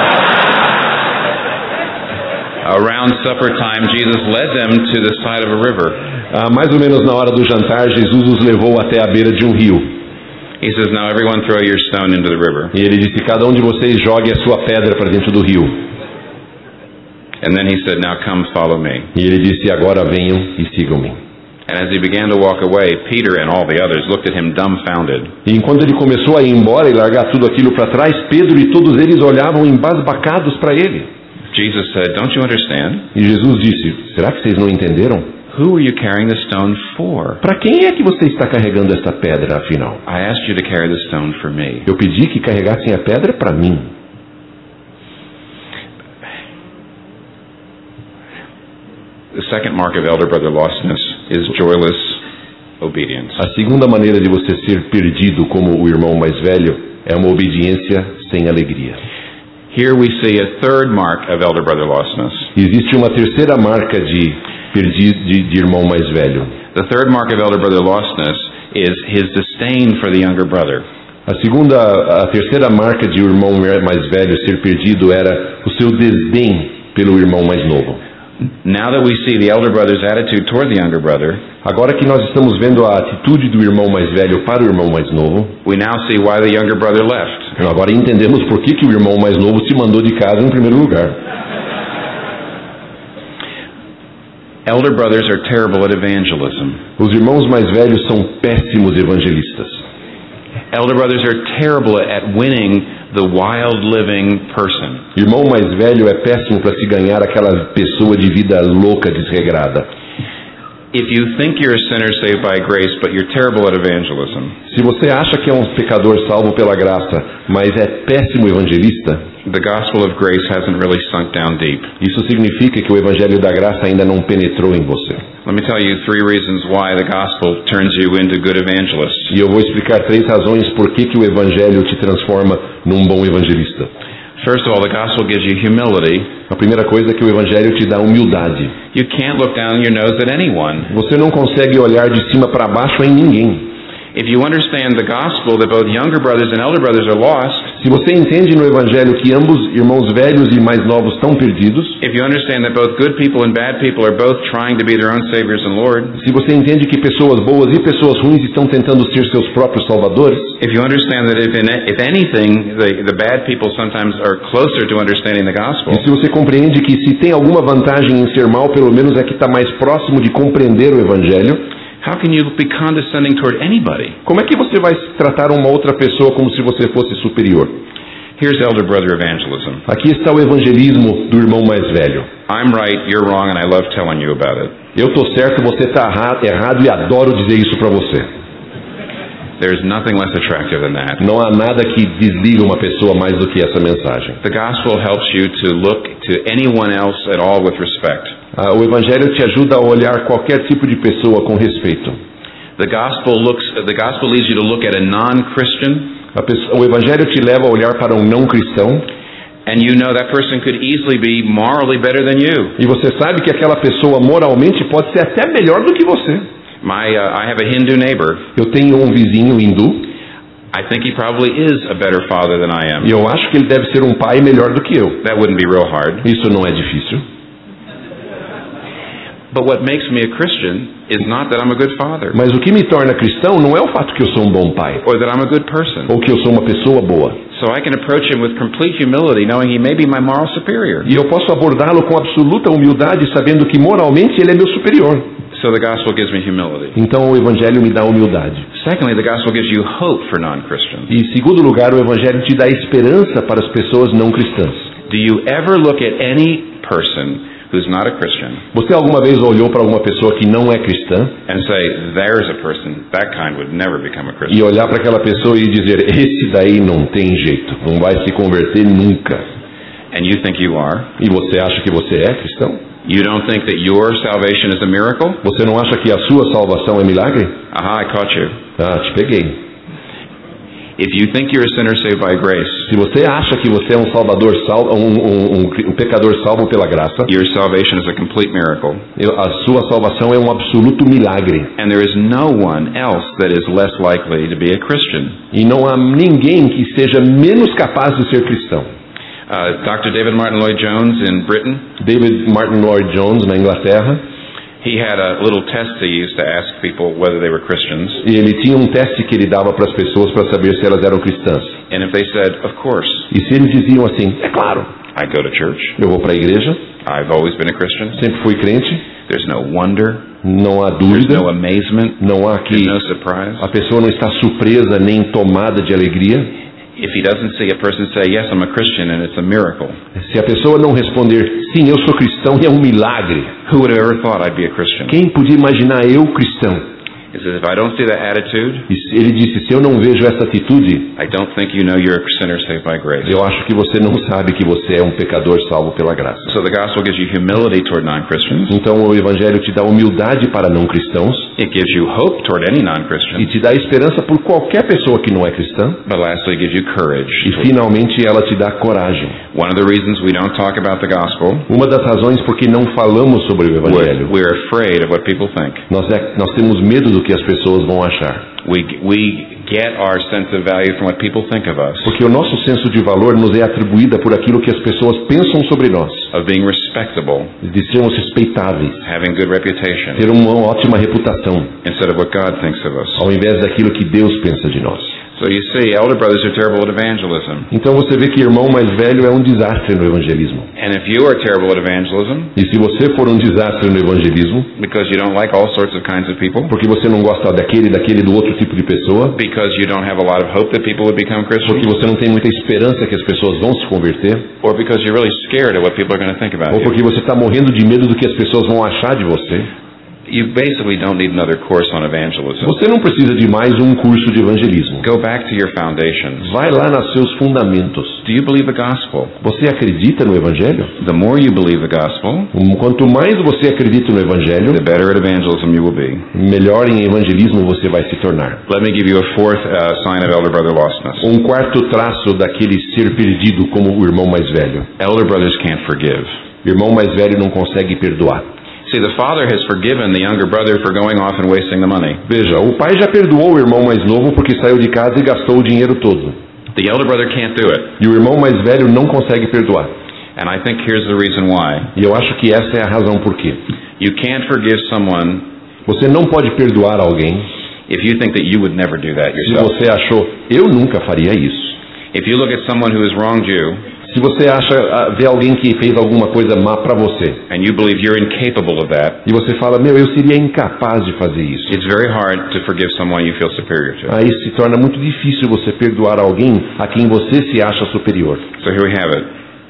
Around supper time, Jesus led them to the side of a river. Ah, mais ou menos na hora do jantar, Jesus os levou até a beira de um rio. He says, now everyone throw your stone into the river. E ele disse, cada um de vocês jogue a sua pedra para dentro do rio. And then he said, now come follow me. E ele disse, agora venham e sigam-me. And as he began to walk away, Peter and all the others looked at him dumbfounded. E enquanto ele começou a ir embora e largar tudo aquilo para trás, Pedro e todos eles olhavam embasbacados para ele. Jesus said, don't you understand? E Jesus disse, será que vocês não entenderam? Who are you carrying the stone for? Para quem é que você está carregando esta pedra, afinal? I asked you to carry the stone for me. Eu pedi que carregassem a pedra para mim. The second mark of elder brother lostness is joyless obedience. A segunda maneira de você ser perdido como o irmão mais velho é uma obediência sem alegria. Here we see a third mark of elder brother lostness. Existe uma terceira marca de perdido de, de irmão mais velho. The third mark of elder brother lostness is his disdain for the younger brother. A segunda, a terceira marca de um irmão mais velho ser perdido era o seu desdém pelo irmão mais novo. Now that we see the elder brother's attitude toward the younger brother, agora que nós estamos vendo a atitude do irmão mais velho para o irmão mais novo, we now see why the younger brother left. Agora entendemos por que que o irmão mais novo se mandou de casa em primeiro lugar. Elder brothers are terrible at evangelism. Os irmãos mais velhos são péssimos evangelistas. Elder brothers are terrible at winning the wild living person. Irmão mais velho é péssimo para se ganhar aquela pessoa de vida louca, desregrada. If you think you're a sinner saved by grace, but you're terrible at evangelism. Se você acha que é um pecador salvo pela graça, mas é péssimo evangelista, the gospel of grace hasn't really sunk down deep. Isso significa que o evangelho da graça ainda não penetrou em você. Let me tell you three reasons why the gospel turns you into good evangelists. E eu vou explicar três razões por que que o evangelho te transforma num bom evangelista. First of all, the gospel gives you humility. A primeira coisa é que o evangelho te dá humildade. You can't look down your nose at anyone. Você não consegue olhar de cima para baixo em ninguém. If you understand the gospel that both younger brothers and elder brothers are lost, se você entende no evangelho que ambos irmãos velhos e mais novos estão perdidos, if you understand that both good people and bad people are both trying to be their own saviors and Lord, se você entende que pessoas boas e pessoas ruins estão tentando ser seus próprios salvadores, if you understand that if, in, if anything the, the bad people sometimes are closer to understanding the gospel, e se você compreende que se tem alguma vantagem em ser mal, pelo menos é que está mais próximo de compreender o evangelho, how can you be condescending toward anybody? Como é que você vai tratar uma outra pessoa como se você fosse superior? Here's elder brother evangelism. Aqui está o evangelismo do irmão mais velho. I'm right, you're wrong, and I love telling you about it. Eu estou certo, você está errado e adoro dizer isso para você. There's nothing less attractive than that. Não há nada que desliga uma pessoa mais do que essa mensagem. The gospel helps you to look to anyone else at all with respect. Ah, o evangelho te ajuda a olhar qualquer tipo de pessoa com respeito. The gospel looks. The gospel leads you to look at a non-Christian. A pessoa, o evangelho te leva a olhar para um não cristão. And you know that person could easily be morally better than you. E você sabe que aquela pessoa moralmente pode ser até melhor do que você. My, uh, I have a Hindu neighbor. Eu tenho um vizinho hindu. I think he probably is a better father than I am. E eu acho que ele deve ser um pai melhor do que eu. That wouldn't be real hard. Isso não é difícil. But what makes me a Christian is not that I'm a good father, Mas o que me torna cristão não é o fato que eu sou um bom pai, or that I'm a good person. ou que eu sou uma pessoa boa. So I can approach him with complete humility, knowing he may be my moral superior. E eu posso abordá-lo com absoluta humildade, sabendo que moralmente ele é meu superior. So the gospel gives me humility. Então o evangelho me dá humildade. Secondly, the gospel gives you hope for non-Christians. E em segundo lugar, o evangelho te dá esperança para as pessoas não cristãs. Do you ever look at any person who's not a Christian Você alguma vez olhou para alguma pessoa que não é cristã and say, there's a person, that kind would never become a e Christian? olhar para aquela pessoa e dizer, esse daí não tem jeito, não vai se converter nunca? And you think you are? E você acha que você é cristão? You don't think that your salvation is a miracle? Você não acha que a sua salvação é milagre? Aha, I caught you. Ah, te peguei. If you think you're a sinner saved by grace, Se você acha que você é um salvador salvo, um, um, um, um pecador salvo pela graça, your salvation is a complete miracle. eu- a sua salvação é um absoluto milagre. And there is no one else that is less likely to be a Christian. E não há ninguém que seja menos capaz de ser cristão. Uh, Doctor David Martin Lloyd-Jones in Britain, David Martin Lloyd Jones, na Inglaterra, he had a little test he used to ask people whether they were Christians. e ele tinha um teste que ele dava para as pessoas para saber se elas eram cristãs. And if they said, of course, E se eles diziam assim, é claro, I go to church, eu vou para a igreja, I've always been a Christian, sempre fui crente, there's no wonder, não há there's dúvida, no amazement, não há que there's no surprise. a pessoa não está surpresa nem tomada de alegria. If he doesn't see a person say, yes, I'm a Christian, and it's a miracle, Se a pessoa não responder, sim, eu sou cristão, e é um milagre. who would have ever thought I'd be a Christian? Quem podia imaginar eu cristão? He says, if I don't see that attitude, E se- ele disse, se eu não vejo essa atitude, I don't think you know you're a sinner saved by grace. eu acho que você não sabe que você é um pecador salvo pela graça. So the gospel gives you humility toward non-Christians. Então o evangelho te dá humildade para não cristãos It gives you hope toward any e non-Christian. te dá esperança por qualquer pessoa que não é cristã. But lastly, it gives you courage. E finalmente ela te dá coragem. One of the reasons we don't talk about the gospel, Uma das razões por que não falamos sobre o we're, evangelho, we're afraid of what people think. nós, é, nós temos medo do que as pessoas vão achar. We, we get our sense of value from what people think of us, Porque o nosso senso de valor nos é atribuído por aquilo que as pessoas pensam sobre nós, of being respectable, de sermos respeitáveis, having good reputation, ter uma ótima reputação, instead of what God thinks of us. ao invés daquilo que Deus pensa de nós. So you see, elder brothers are terrible at evangelism. Então você vê que irmão mais velho é um desastre no evangelismo. And if you are terrible at evangelism, E se você for um desastre no evangelismo, because you don't like all sorts of kinds of people, porque você não gosta daquele, daquele, do outro tipo de pessoa, because you don't have a lot of hope that people would become porque Christians, você não tem muita esperança que as pessoas vão se converter, or because you're really scared of what people are going to think about ou you, porque você está morrendo de medo do que as pessoas vão achar de você, you basically don't need another course on evangelism. você não precisa de mais um curso de evangelismo. Go back to your foundations. Vai lá nos seus fundamentos. Do you believe the gospel? Você acredita no evangelho? The more you believe the gospel, Quanto mais você acredita no evangelho, the better at evangelism you will be. melhor em evangelismo você vai se tornar. Let me give you a fourth uh, sign of elder brother lostness. Um quarto traço daquele ser perdido como o irmão mais velho. Elder brothers can't forgive. Irmão mais velho não consegue perdoar. See, the father has forgiven the younger brother for going off and wasting the money. Veja, o pai já perdoou o irmão mais novo porque saiu de casa e gastou o dinheiro todo. The elder brother can't do it. E o irmão mais velho não consegue perdoar. And I think here's the reason why. E eu acho que essa é a razão por quê. You can't forgive someone Você não pode perdoar alguém if you think that you would never do that se yourself. você achou, eu nunca faria isso. If you look at someone who has wronged you Se você acha, ah, vê alguém que fez alguma coisa má para você, and you believe you're incapable of that, e você fala, meu, eu seria incapaz de fazer isso. it's very hard to forgive someone you feel superior to. Aí se torna muito difícil você perdoar alguém a quem você se acha superior. So here we have it.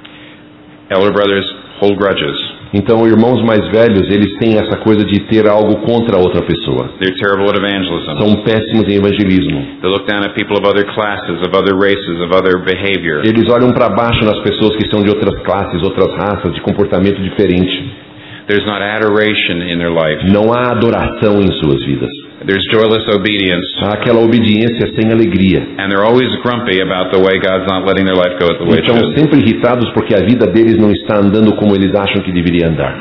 Elder brothers hold grudges. Então, irmãos mais velhos, eles têm essa coisa de ter algo contra outra pessoa. They're terrible at evangelism. São péssimos em evangelismo. They look down at people of other classes, of other races, of other behavior. Eles olham para baixo nas pessoas que são de outras classes, outras raças, de comportamento diferente. There's not adoration in their life. Não há adoração em suas vidas. There's joyless obedience. Há aquela obediência sem alegria. And they're always grumpy about the way God's not letting their life go the way it Estão should. sempre irritados porque a vida deles não está andando como eles acham que deveria andar.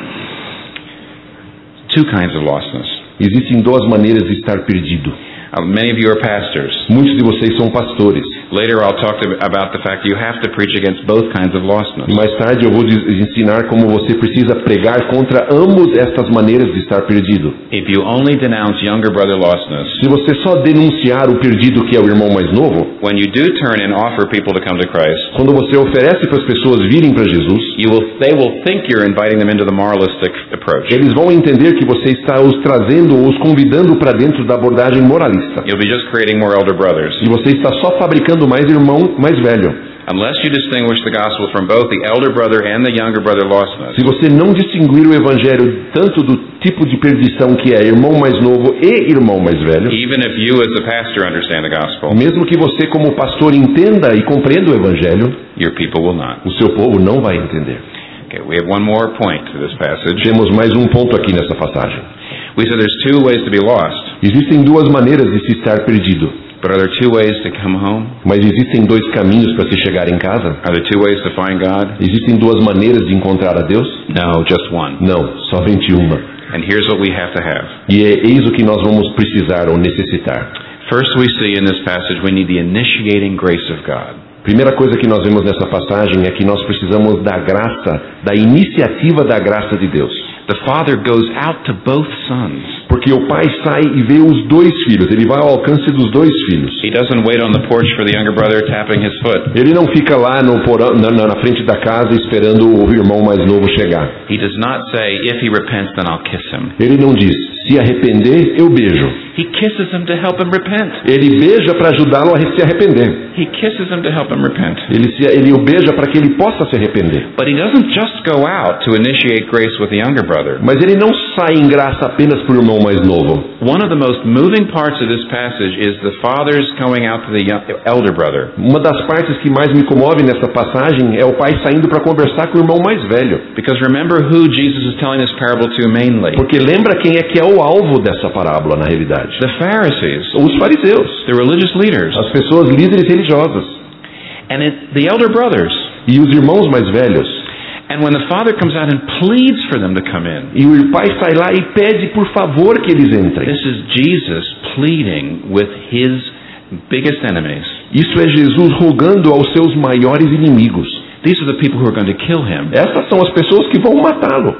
Two kinds of lostness. Existem duas maneiras de estar perdido. Uh, many of you are pastors. Muitos de vocês são pastores. Later I'll talk to, about the fact you have to preach against both kinds of lostness. E mais tarde eu vou diz- ensinar como você precisa pregar contra ambas estas maneiras de estar perdido. If you only denounce younger brother lostness, Se você só denunciar o perdido que é o irmão mais novo, when you do turn and offer people to come to Christ, quando você oferece para as pessoas virem para Jesus, you will, they will think you're inviting them into the moralistic approach. eles vão entender que você está os trazendo ou os convidando para dentro da abordagem moralista. You'll be just creating more elder brothers. E você está só fabricando mais irmão mais velho. Unless you distinguish the gospel from both the elder brother and the younger brother lostness, Se você não distinguir o evangelho tanto do tipo de perdição que é irmão mais novo e irmão mais velho, even if you as a pastor understand the gospel, mesmo que você como pastor entenda e compreenda o evangelho, your people will not. o seu povo não vai entender. Okay, we have one more point to this passage. Temos mais um ponto aqui nessa passagem. We said there's two ways to be lost, Existem duas maneiras de se estar perdido, but are there two ways to come home? mas existem dois caminhos para se chegar em casa? Are there two ways to find God? Existem duas maneiras de encontrar a Deus? No, just one. Não, somente uma. And here's what we have to have. E é eis o que nós vamos precisar ou necessitar. First, we see in this passage we need the initiating grace of God. Primeira coisa que nós vemos nessa passagem é que nós precisamos da graça, da iniciativa da graça de Deus. The father goes out to both sons. Porque o pai sai e vê os dois filhos, ele vai ao alcance dos dois filhos. He doesn't wait on the porch for the younger brother tapping his foot. Ele não fica lá no porão, na, na frente da casa esperando o irmão mais novo chegar. He does not say, if he repents, then I'll kiss him. Ele não diz, se arrepender, eu beijo. He kisses him to help him repent. Ele beija para ajudá-lo a se arrepender. He kisses him to help him repent. Ele, se, ele o beija para que ele possa se arrepender. But he doesn't just go out to initiate grace with the younger brother. Mas ele não sai em graça apenas para o irmão mais novo. One of the most moving parts of this passage is the father's going out to the young, elder brother. Uma das partes que mais me comove nessa passagem é o pai saindo para conversar com o irmão mais velho. Because remember who Jesus is telling this parable to mainly. Porque lembra quem é que é o alvo dessa parábola na realidade? The Pharisees. Os fariseus, The religious leaders. as pessoas líderes religiosas And it, the elder brothers. e os irmãos mais velhos. And when the father comes out and pleads for them to come in, E o pai sai lá e pede por favor que eles entrem. this is Jesus pleading with his biggest enemies. Isso é Jesus rogando aos seus maiores inimigos. These are the people who are going to kill him. Essas são as pessoas que vão matá-lo.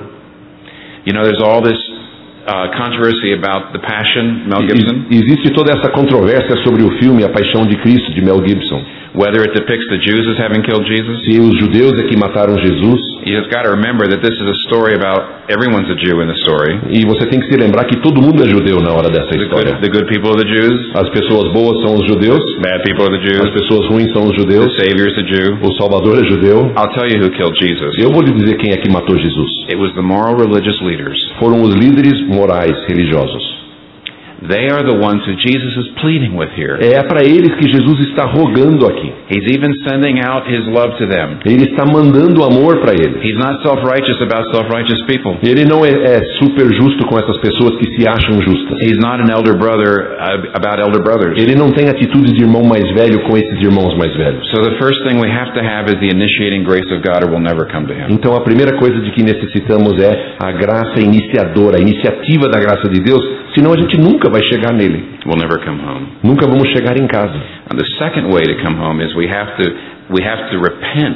You know, there's all this uh, controversy about The Passion, Mel Gibson, E- Existe toda essa controvérsia sobre o filme A Paixão de Cristo, de Mel Gibson. whether it depicts the Jews as having killed Jesus. Se os judeus é que mataram Jesus, You've got to remember that this is a story about everyone's a Jew in the story. e você tem que se lembrar que todo mundo é judeu na hora dessa The história. good, the good people are the Jews, As pessoas boas são os judeus, bad people are the as Jews, pessoas ruins são os judeus, the Savior is the Jew. o Salvador é judeu. I'll tell you who killed Jesus. Eu vou lhe dizer quem é que matou Jesus. It was the moral religious leaders. Foram os líderes morais religiosos. They are the ones who Jesus is pleading with here. É para eles que Jesus está rogando aqui. He's even sending out his love to them. Ele está mandando amor para eles. He's not self-righteous about self-righteous people. Ele não é, é super justo com essas pessoas que se acham justas. He's not an elder brother uh, about elder brothers. Ele não tem atitudes de irmão mais velho com esses irmãos mais velhos. So the first thing we have to have is the initiating grace of God, or we'll never come to him. Então a primeira coisa de que necessitamos é a graça iniciadora, a iniciativa da graça de Deus, senão a gente nunca vai chegar nele. We'll never come home. Nunca vamos chegar em casa. And the second way to come home is we have to we have to repent.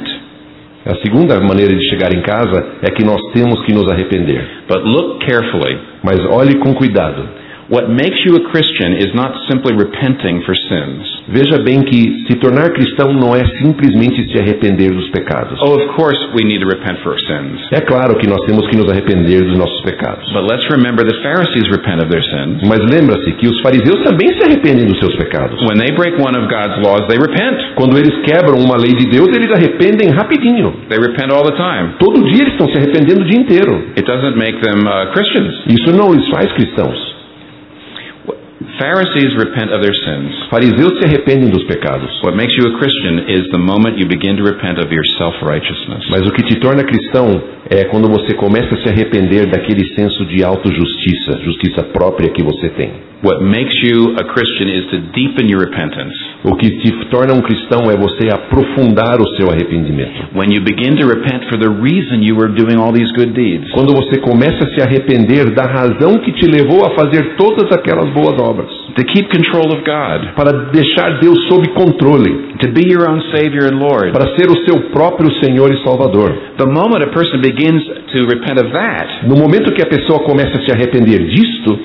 A segunda maneira de chegar em casa é que nós temos que nos arrepender. But look carefully. Mas olhe com cuidado. What makes you a Christian is not simply repenting for sins. Veja bem que se tornar cristão não é simplesmente se arrepender dos pecados. Oh, of course we need to repent for our sins. É claro que nós temos que nos arrepender dos nossos pecados. But let's remember the Pharisees repent of their sins. Mas lembra-se que os fariseus também se arrependem dos seus pecados. When they break one of God's laws, they repent. Quando eles quebram uma lei de Deus, eles arrependem rapidinho. They repent all the time. Todo dia eles estão se arrependendo o dia inteiro. It doesn't make them uh, Christians. Isso não os faz cristãos. Pharisees repent of their sins. Fariseus se arrependem dos pecados. What makes you a Christian is the moment you begin to repent of your self-righteousness. Mas o que te torna cristão é quando você começa a se arrepender daquele senso de autojustiça, justiça própria que você tem. What makes you a Christian is to deepen your repentance. O que te torna um cristão é você aprofundar o seu arrependimento. When you begin to repent for the reason you were doing all these good deeds. Quando você começa a se arrepender da razão que te levou a fazer todas aquelas boas obras. To keep control of God. Para deixar Deus sob controle. To be your own Savior and Lord. Para ser o seu próprio Senhor e Salvador. The moment a person begins to repent of that. No momento que a pessoa começa a se arrepender disto,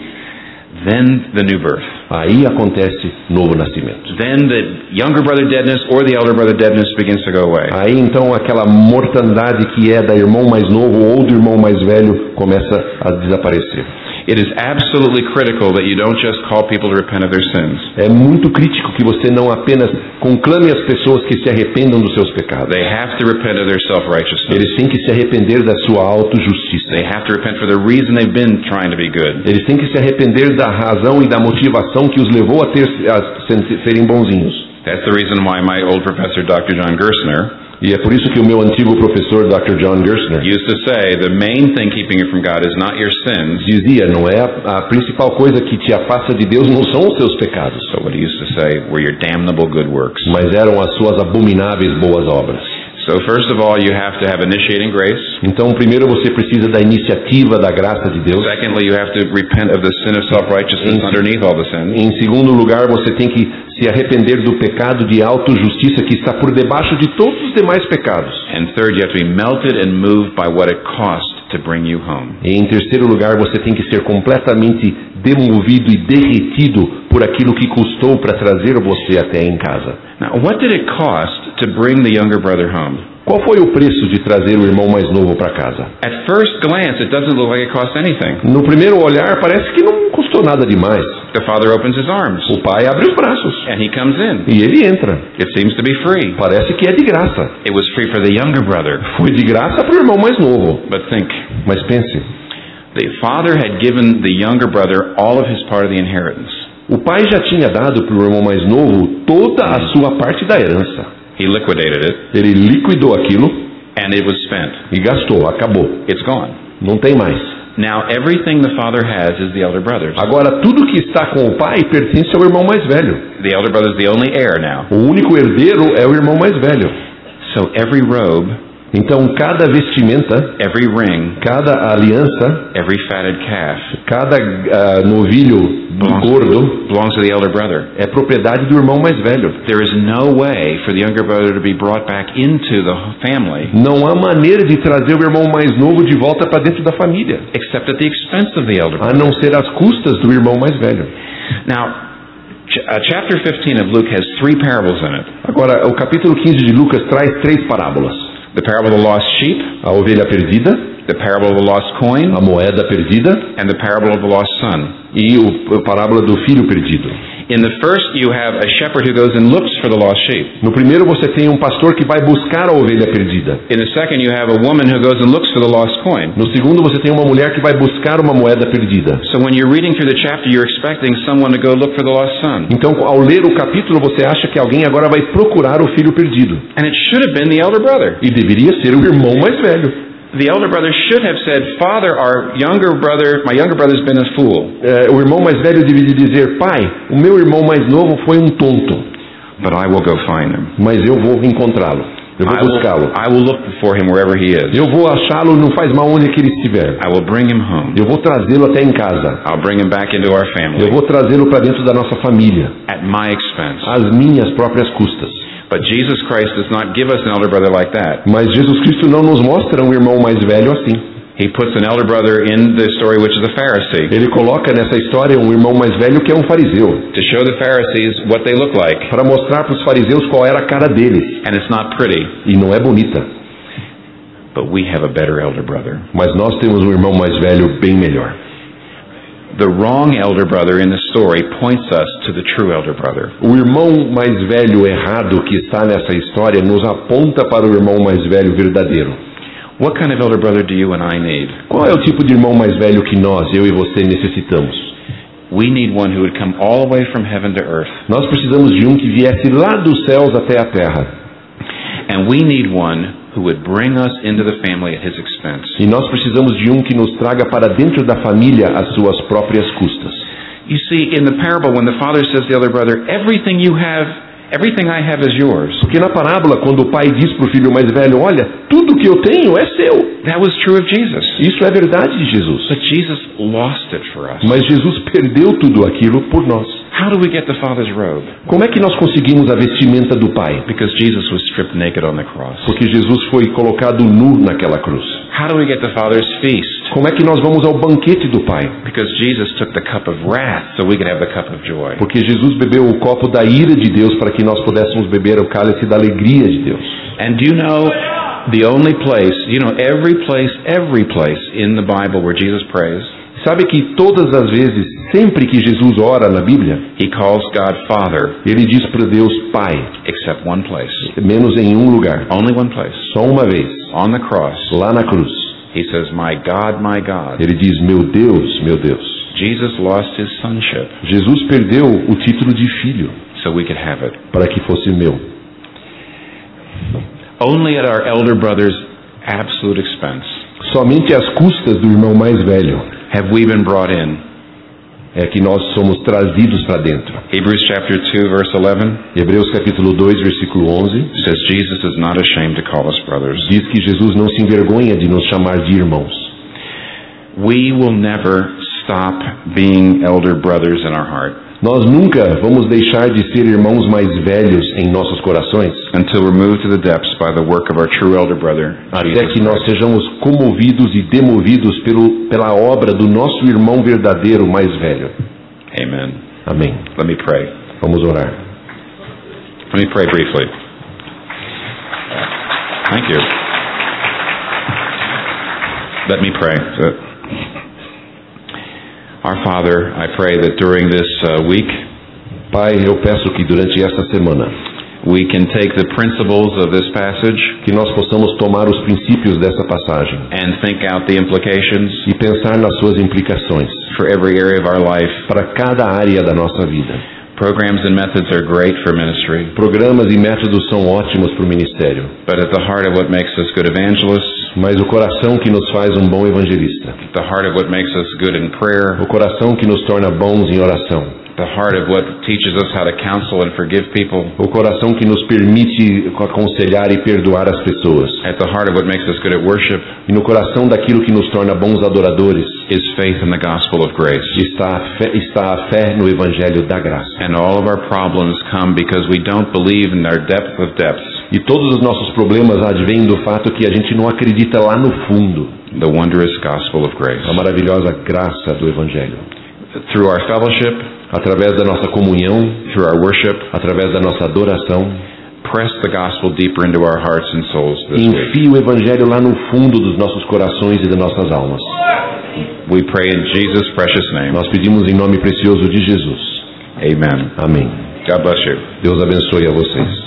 then the new birth. Aí acontece novo nascimento. Then the younger brother deadness or the elder brother deadness begins to go away. Aí então aquela mortandade que é da irmão mais novo ou do irmão mais velho começa a desaparecer. It is absolutely critical that you don't just call people to repent of their sins. É muito crítico que você não apenas conclame as pessoas que se arrependam dos seus pecados. They have to repent of their self-righteousness. Eles têm que se arrepender da sua autojustiça. They have to repent for the reason they've been trying to be good. Eles têm que se arrepender da razão e da motivação que os levou a, ter, a serem bonzinhos. That's the reason why my old professor, Doctor John Gerstner, e é por isso que o meu antigo professor, doutor John Gerstner, used to say, the main thing keeping you from God is not your sins. Dizia, não é a, a principal coisa que te afasta de Deus não são os seus pecados. So what he used to say were your damnable good works. Mas eram as suas abomináveis boas obras. So first of all, you have to have initiating grace. Então, primeiro você precisa da iniciativa da graça de Deus. Secondly, you have to repent of the sin of self-righteousness underneath all the sins. Em segundo lugar, você tem que se arrepender do pecado de autojustiça que está por debaixo de todos os demais pecados. And third, you have to be melted and moved by what it cost to bring you home. E em terceiro lugar, você tem que ser completamente demovido e derretido por aquilo que custou para trazer você até em casa. Now, what did it cost to bring the younger brother home? Qual foi o preço de trazer o irmão mais novo para casa? At first glance, it doesn't look like it cost anything. No primeiro olhar, parece que não custou nada demais. The father opens his arms. O pai abre os braços. And he comes in. E ele entra. It seems to be free. Parece que é de graça. It was free for the younger brother. Foi de graça para o irmão mais novo. But think. Mas pense. The father had given the younger brother all of his part of the inheritance. O pai já tinha dado para o irmão mais novo toda a sua parte da herança. He liquidated it. Ele liquidou aquilo. And it was spent. E gastou, acabou. It's gone. Não tem mais. Now everything the father has is the elder brother's. Agora tudo que está com o pai pertence ao irmão mais velho. The elder brother is the only heir now. O único herdeiro é o irmão mais velho. So every robe, então cada vestimenta, every ring, cada aliança, every fatted calf, cada uh, novilho belongs, gordo belongs to the elder brother. É propriedade do irmão mais velho. There is no way for the younger brother to be brought back into the family. Não há maneira de trazer o irmão mais novo de volta para dentro da família. Except at the expense of the elder brother. A não ser às custas do irmão mais velho. Now, Uh, chapter fifteen of Luke has three parables in it. Agora, o capítulo quinze de Lucas traz três parábolas. The parable of the lost sheep, a ovelha perdida, the parable of the lost coin, a moeda perdida, and the parable of the lost son. E o, a parábola do filho perdido. In the first, you have a shepherd who goes and looks for the lost sheep. No primeiro você tem um pastor que vai buscar a ovelha perdida. In the second, you have a woman who goes and looks for the lost coin. No segundo você tem uma mulher que vai buscar uma moeda perdida. So when you're reading through the chapter, you're expecting someone to go look for the lost son. Então, ao ler o capítulo, você acha que alguém agora vai procurar o filho perdido. And it should have been the elder brother. E deveria ser o irmão mais velho. The elder brother should have said, "Father, our younger brother, my younger brother's been a fool." É, o irmão mais velho deveria dizer: "Pai, o meu irmão mais novo foi um tonto. But I will go find him. Mas eu vou encontrá-lo. Eu vou buscá-lo. I will look for him wherever he is. Eu vou achá-lo, não faz mal onde que ele estiver. I will bring him home. Eu vou trazê-lo até em casa. I'll bring him back into our family. Eu vou trazê-lo para dentro da nossa família. At my expense. Às minhas próprias custas." But Jesus Christ does not give us an elder brother like that. Mas Jesus Cristo não nos mostra um irmão mais velho assim. He puts an elder brother in the story which is a Pharisee. Ele coloca nessa história um irmão mais velho que é um fariseu. To show the Pharisees what they look like. Para mostrar para os fariseus qual era a cara deles. And it's not pretty. E não é bonita. But we have a better elder brother. Mas nós temos um irmão mais velho bem melhor. The wrong elder brother in the story points us to the true elder brother. O irmão mais velho errado que está nessa história nos aponta para o irmão mais velho verdadeiro. What kind of elder brother do you and I need? Qual é o tipo de irmão mais velho que nós, eu e você, necessitamos? We need one who would come all the way from heaven to earth. Nós precisamos de um que viesse lá dos céus até a terra. And we need one who would bring us into the family at his expense. E nós precisamos de um que nos traga para dentro da família às suas próprias custas. You see, in the parable, when the father says to the other brother, everything you have, everything I have is yours. Porque na parábola, quando o pai diz para o filho mais velho, olha, tudo que eu tenho é seu. That was true of Jesus. Isso é verdade de Jesus. But Jesus lost it for us. Mas Jesus perdeu tudo aquilo por nós. How do we get the Father's robe? Como é que nós conseguimos a vestimenta do Pai? Because Jesus was stripped naked on the cross. Porque Jesus foi colocado nu naquela cruz. How do we get the Father's feast? Como é que nós vamos ao banquete do Pai? Because Jesus took the cup of wrath so we could have the cup of joy. Porque Jesus bebeu o copo da ira de Deus para que nós pudéssemos beber o cálice da alegria de Deus. And do you know the only place, you know, every place, every place in the Bible where Jesus prays, sabe que todas as vezes, sempre que Jesus ora na Bíblia, he calls God Father, ele diz para Deus Pai, except one place. Menos em um lugar. Only one place. Só uma vez. On the cross. Lá na cruz. He says, "My God, my God." Ele diz, meu Deus, meu Deus. Jesus lost his sonship. Jesus perdeu o título de filho. So we could have it. Para que fosse meu. Only at our elder brother's absolute expense. Somente às custas do irmão mais velho have we been brought in. É que nós somos trazidos para dentro. Hebrews chapter two verse eleven. Hebreus capítulo dois versículo onze. Says Jesus is not ashamed to call us brothers. Diz que Jesus não se envergonha de nos chamar de irmãos. We will never stop being elder brothers in our heart. Nós nunca vamos deixar de ser irmãos mais velhos em nossos corações. Until we're moved to the depths by the work of our true elder brother. Até que nós sejamos comovidos e demovidos pelo, pela obra do nosso irmão verdadeiro mais velho. Amen. Amém. Let me pray. Vamos orar. Let me pray briefly. Thank you. Let me pray. Our Father, I pray that during this uh, week, Pai, eu peço que durante esta semana we can take the principles of this passage, que nós possamos tomar os princípios dessa passagem and think out the implications e pensar nas suas implicações for every area of our life. Para cada área da nossa vida. Programs and methods are great for ministry. Programas e métodos são ótimos para o ministério. But at the heart of what makes us good evangelists, mas o coração que nos faz um bom evangelista. The heart of what makes us good in prayer. O coração que nos torna bons em oração. The heart of what teaches us how to counsel and forgive people. O coração que nos permite aconselhar e perdoar as pessoas. At the heart of what makes us good at worship. E no coração daquilo que nos torna bons adoradores. Is faith in the gospel of grace. Está a fé, está a fé no evangelho da graça. And all of our problems come because we don't believe in our depth of depths. E todos os nossos problemas advêm do fato que a gente não acredita lá no fundo. The wondrous gospel of grace. A maravilhosa graça do evangelho. Through our fellowship, através da nossa comunhão, through our worship, através da nossa adoração, press the gospel deeper into our hearts and souls this week. Enfie o evangelho lá no fundo dos nossos corações e das nossas almas. We pray in Jesus' precious name. Nós pedimos em nome precioso de Jesus. Amen. Amém. God bless you. Deus abençoe a vocês.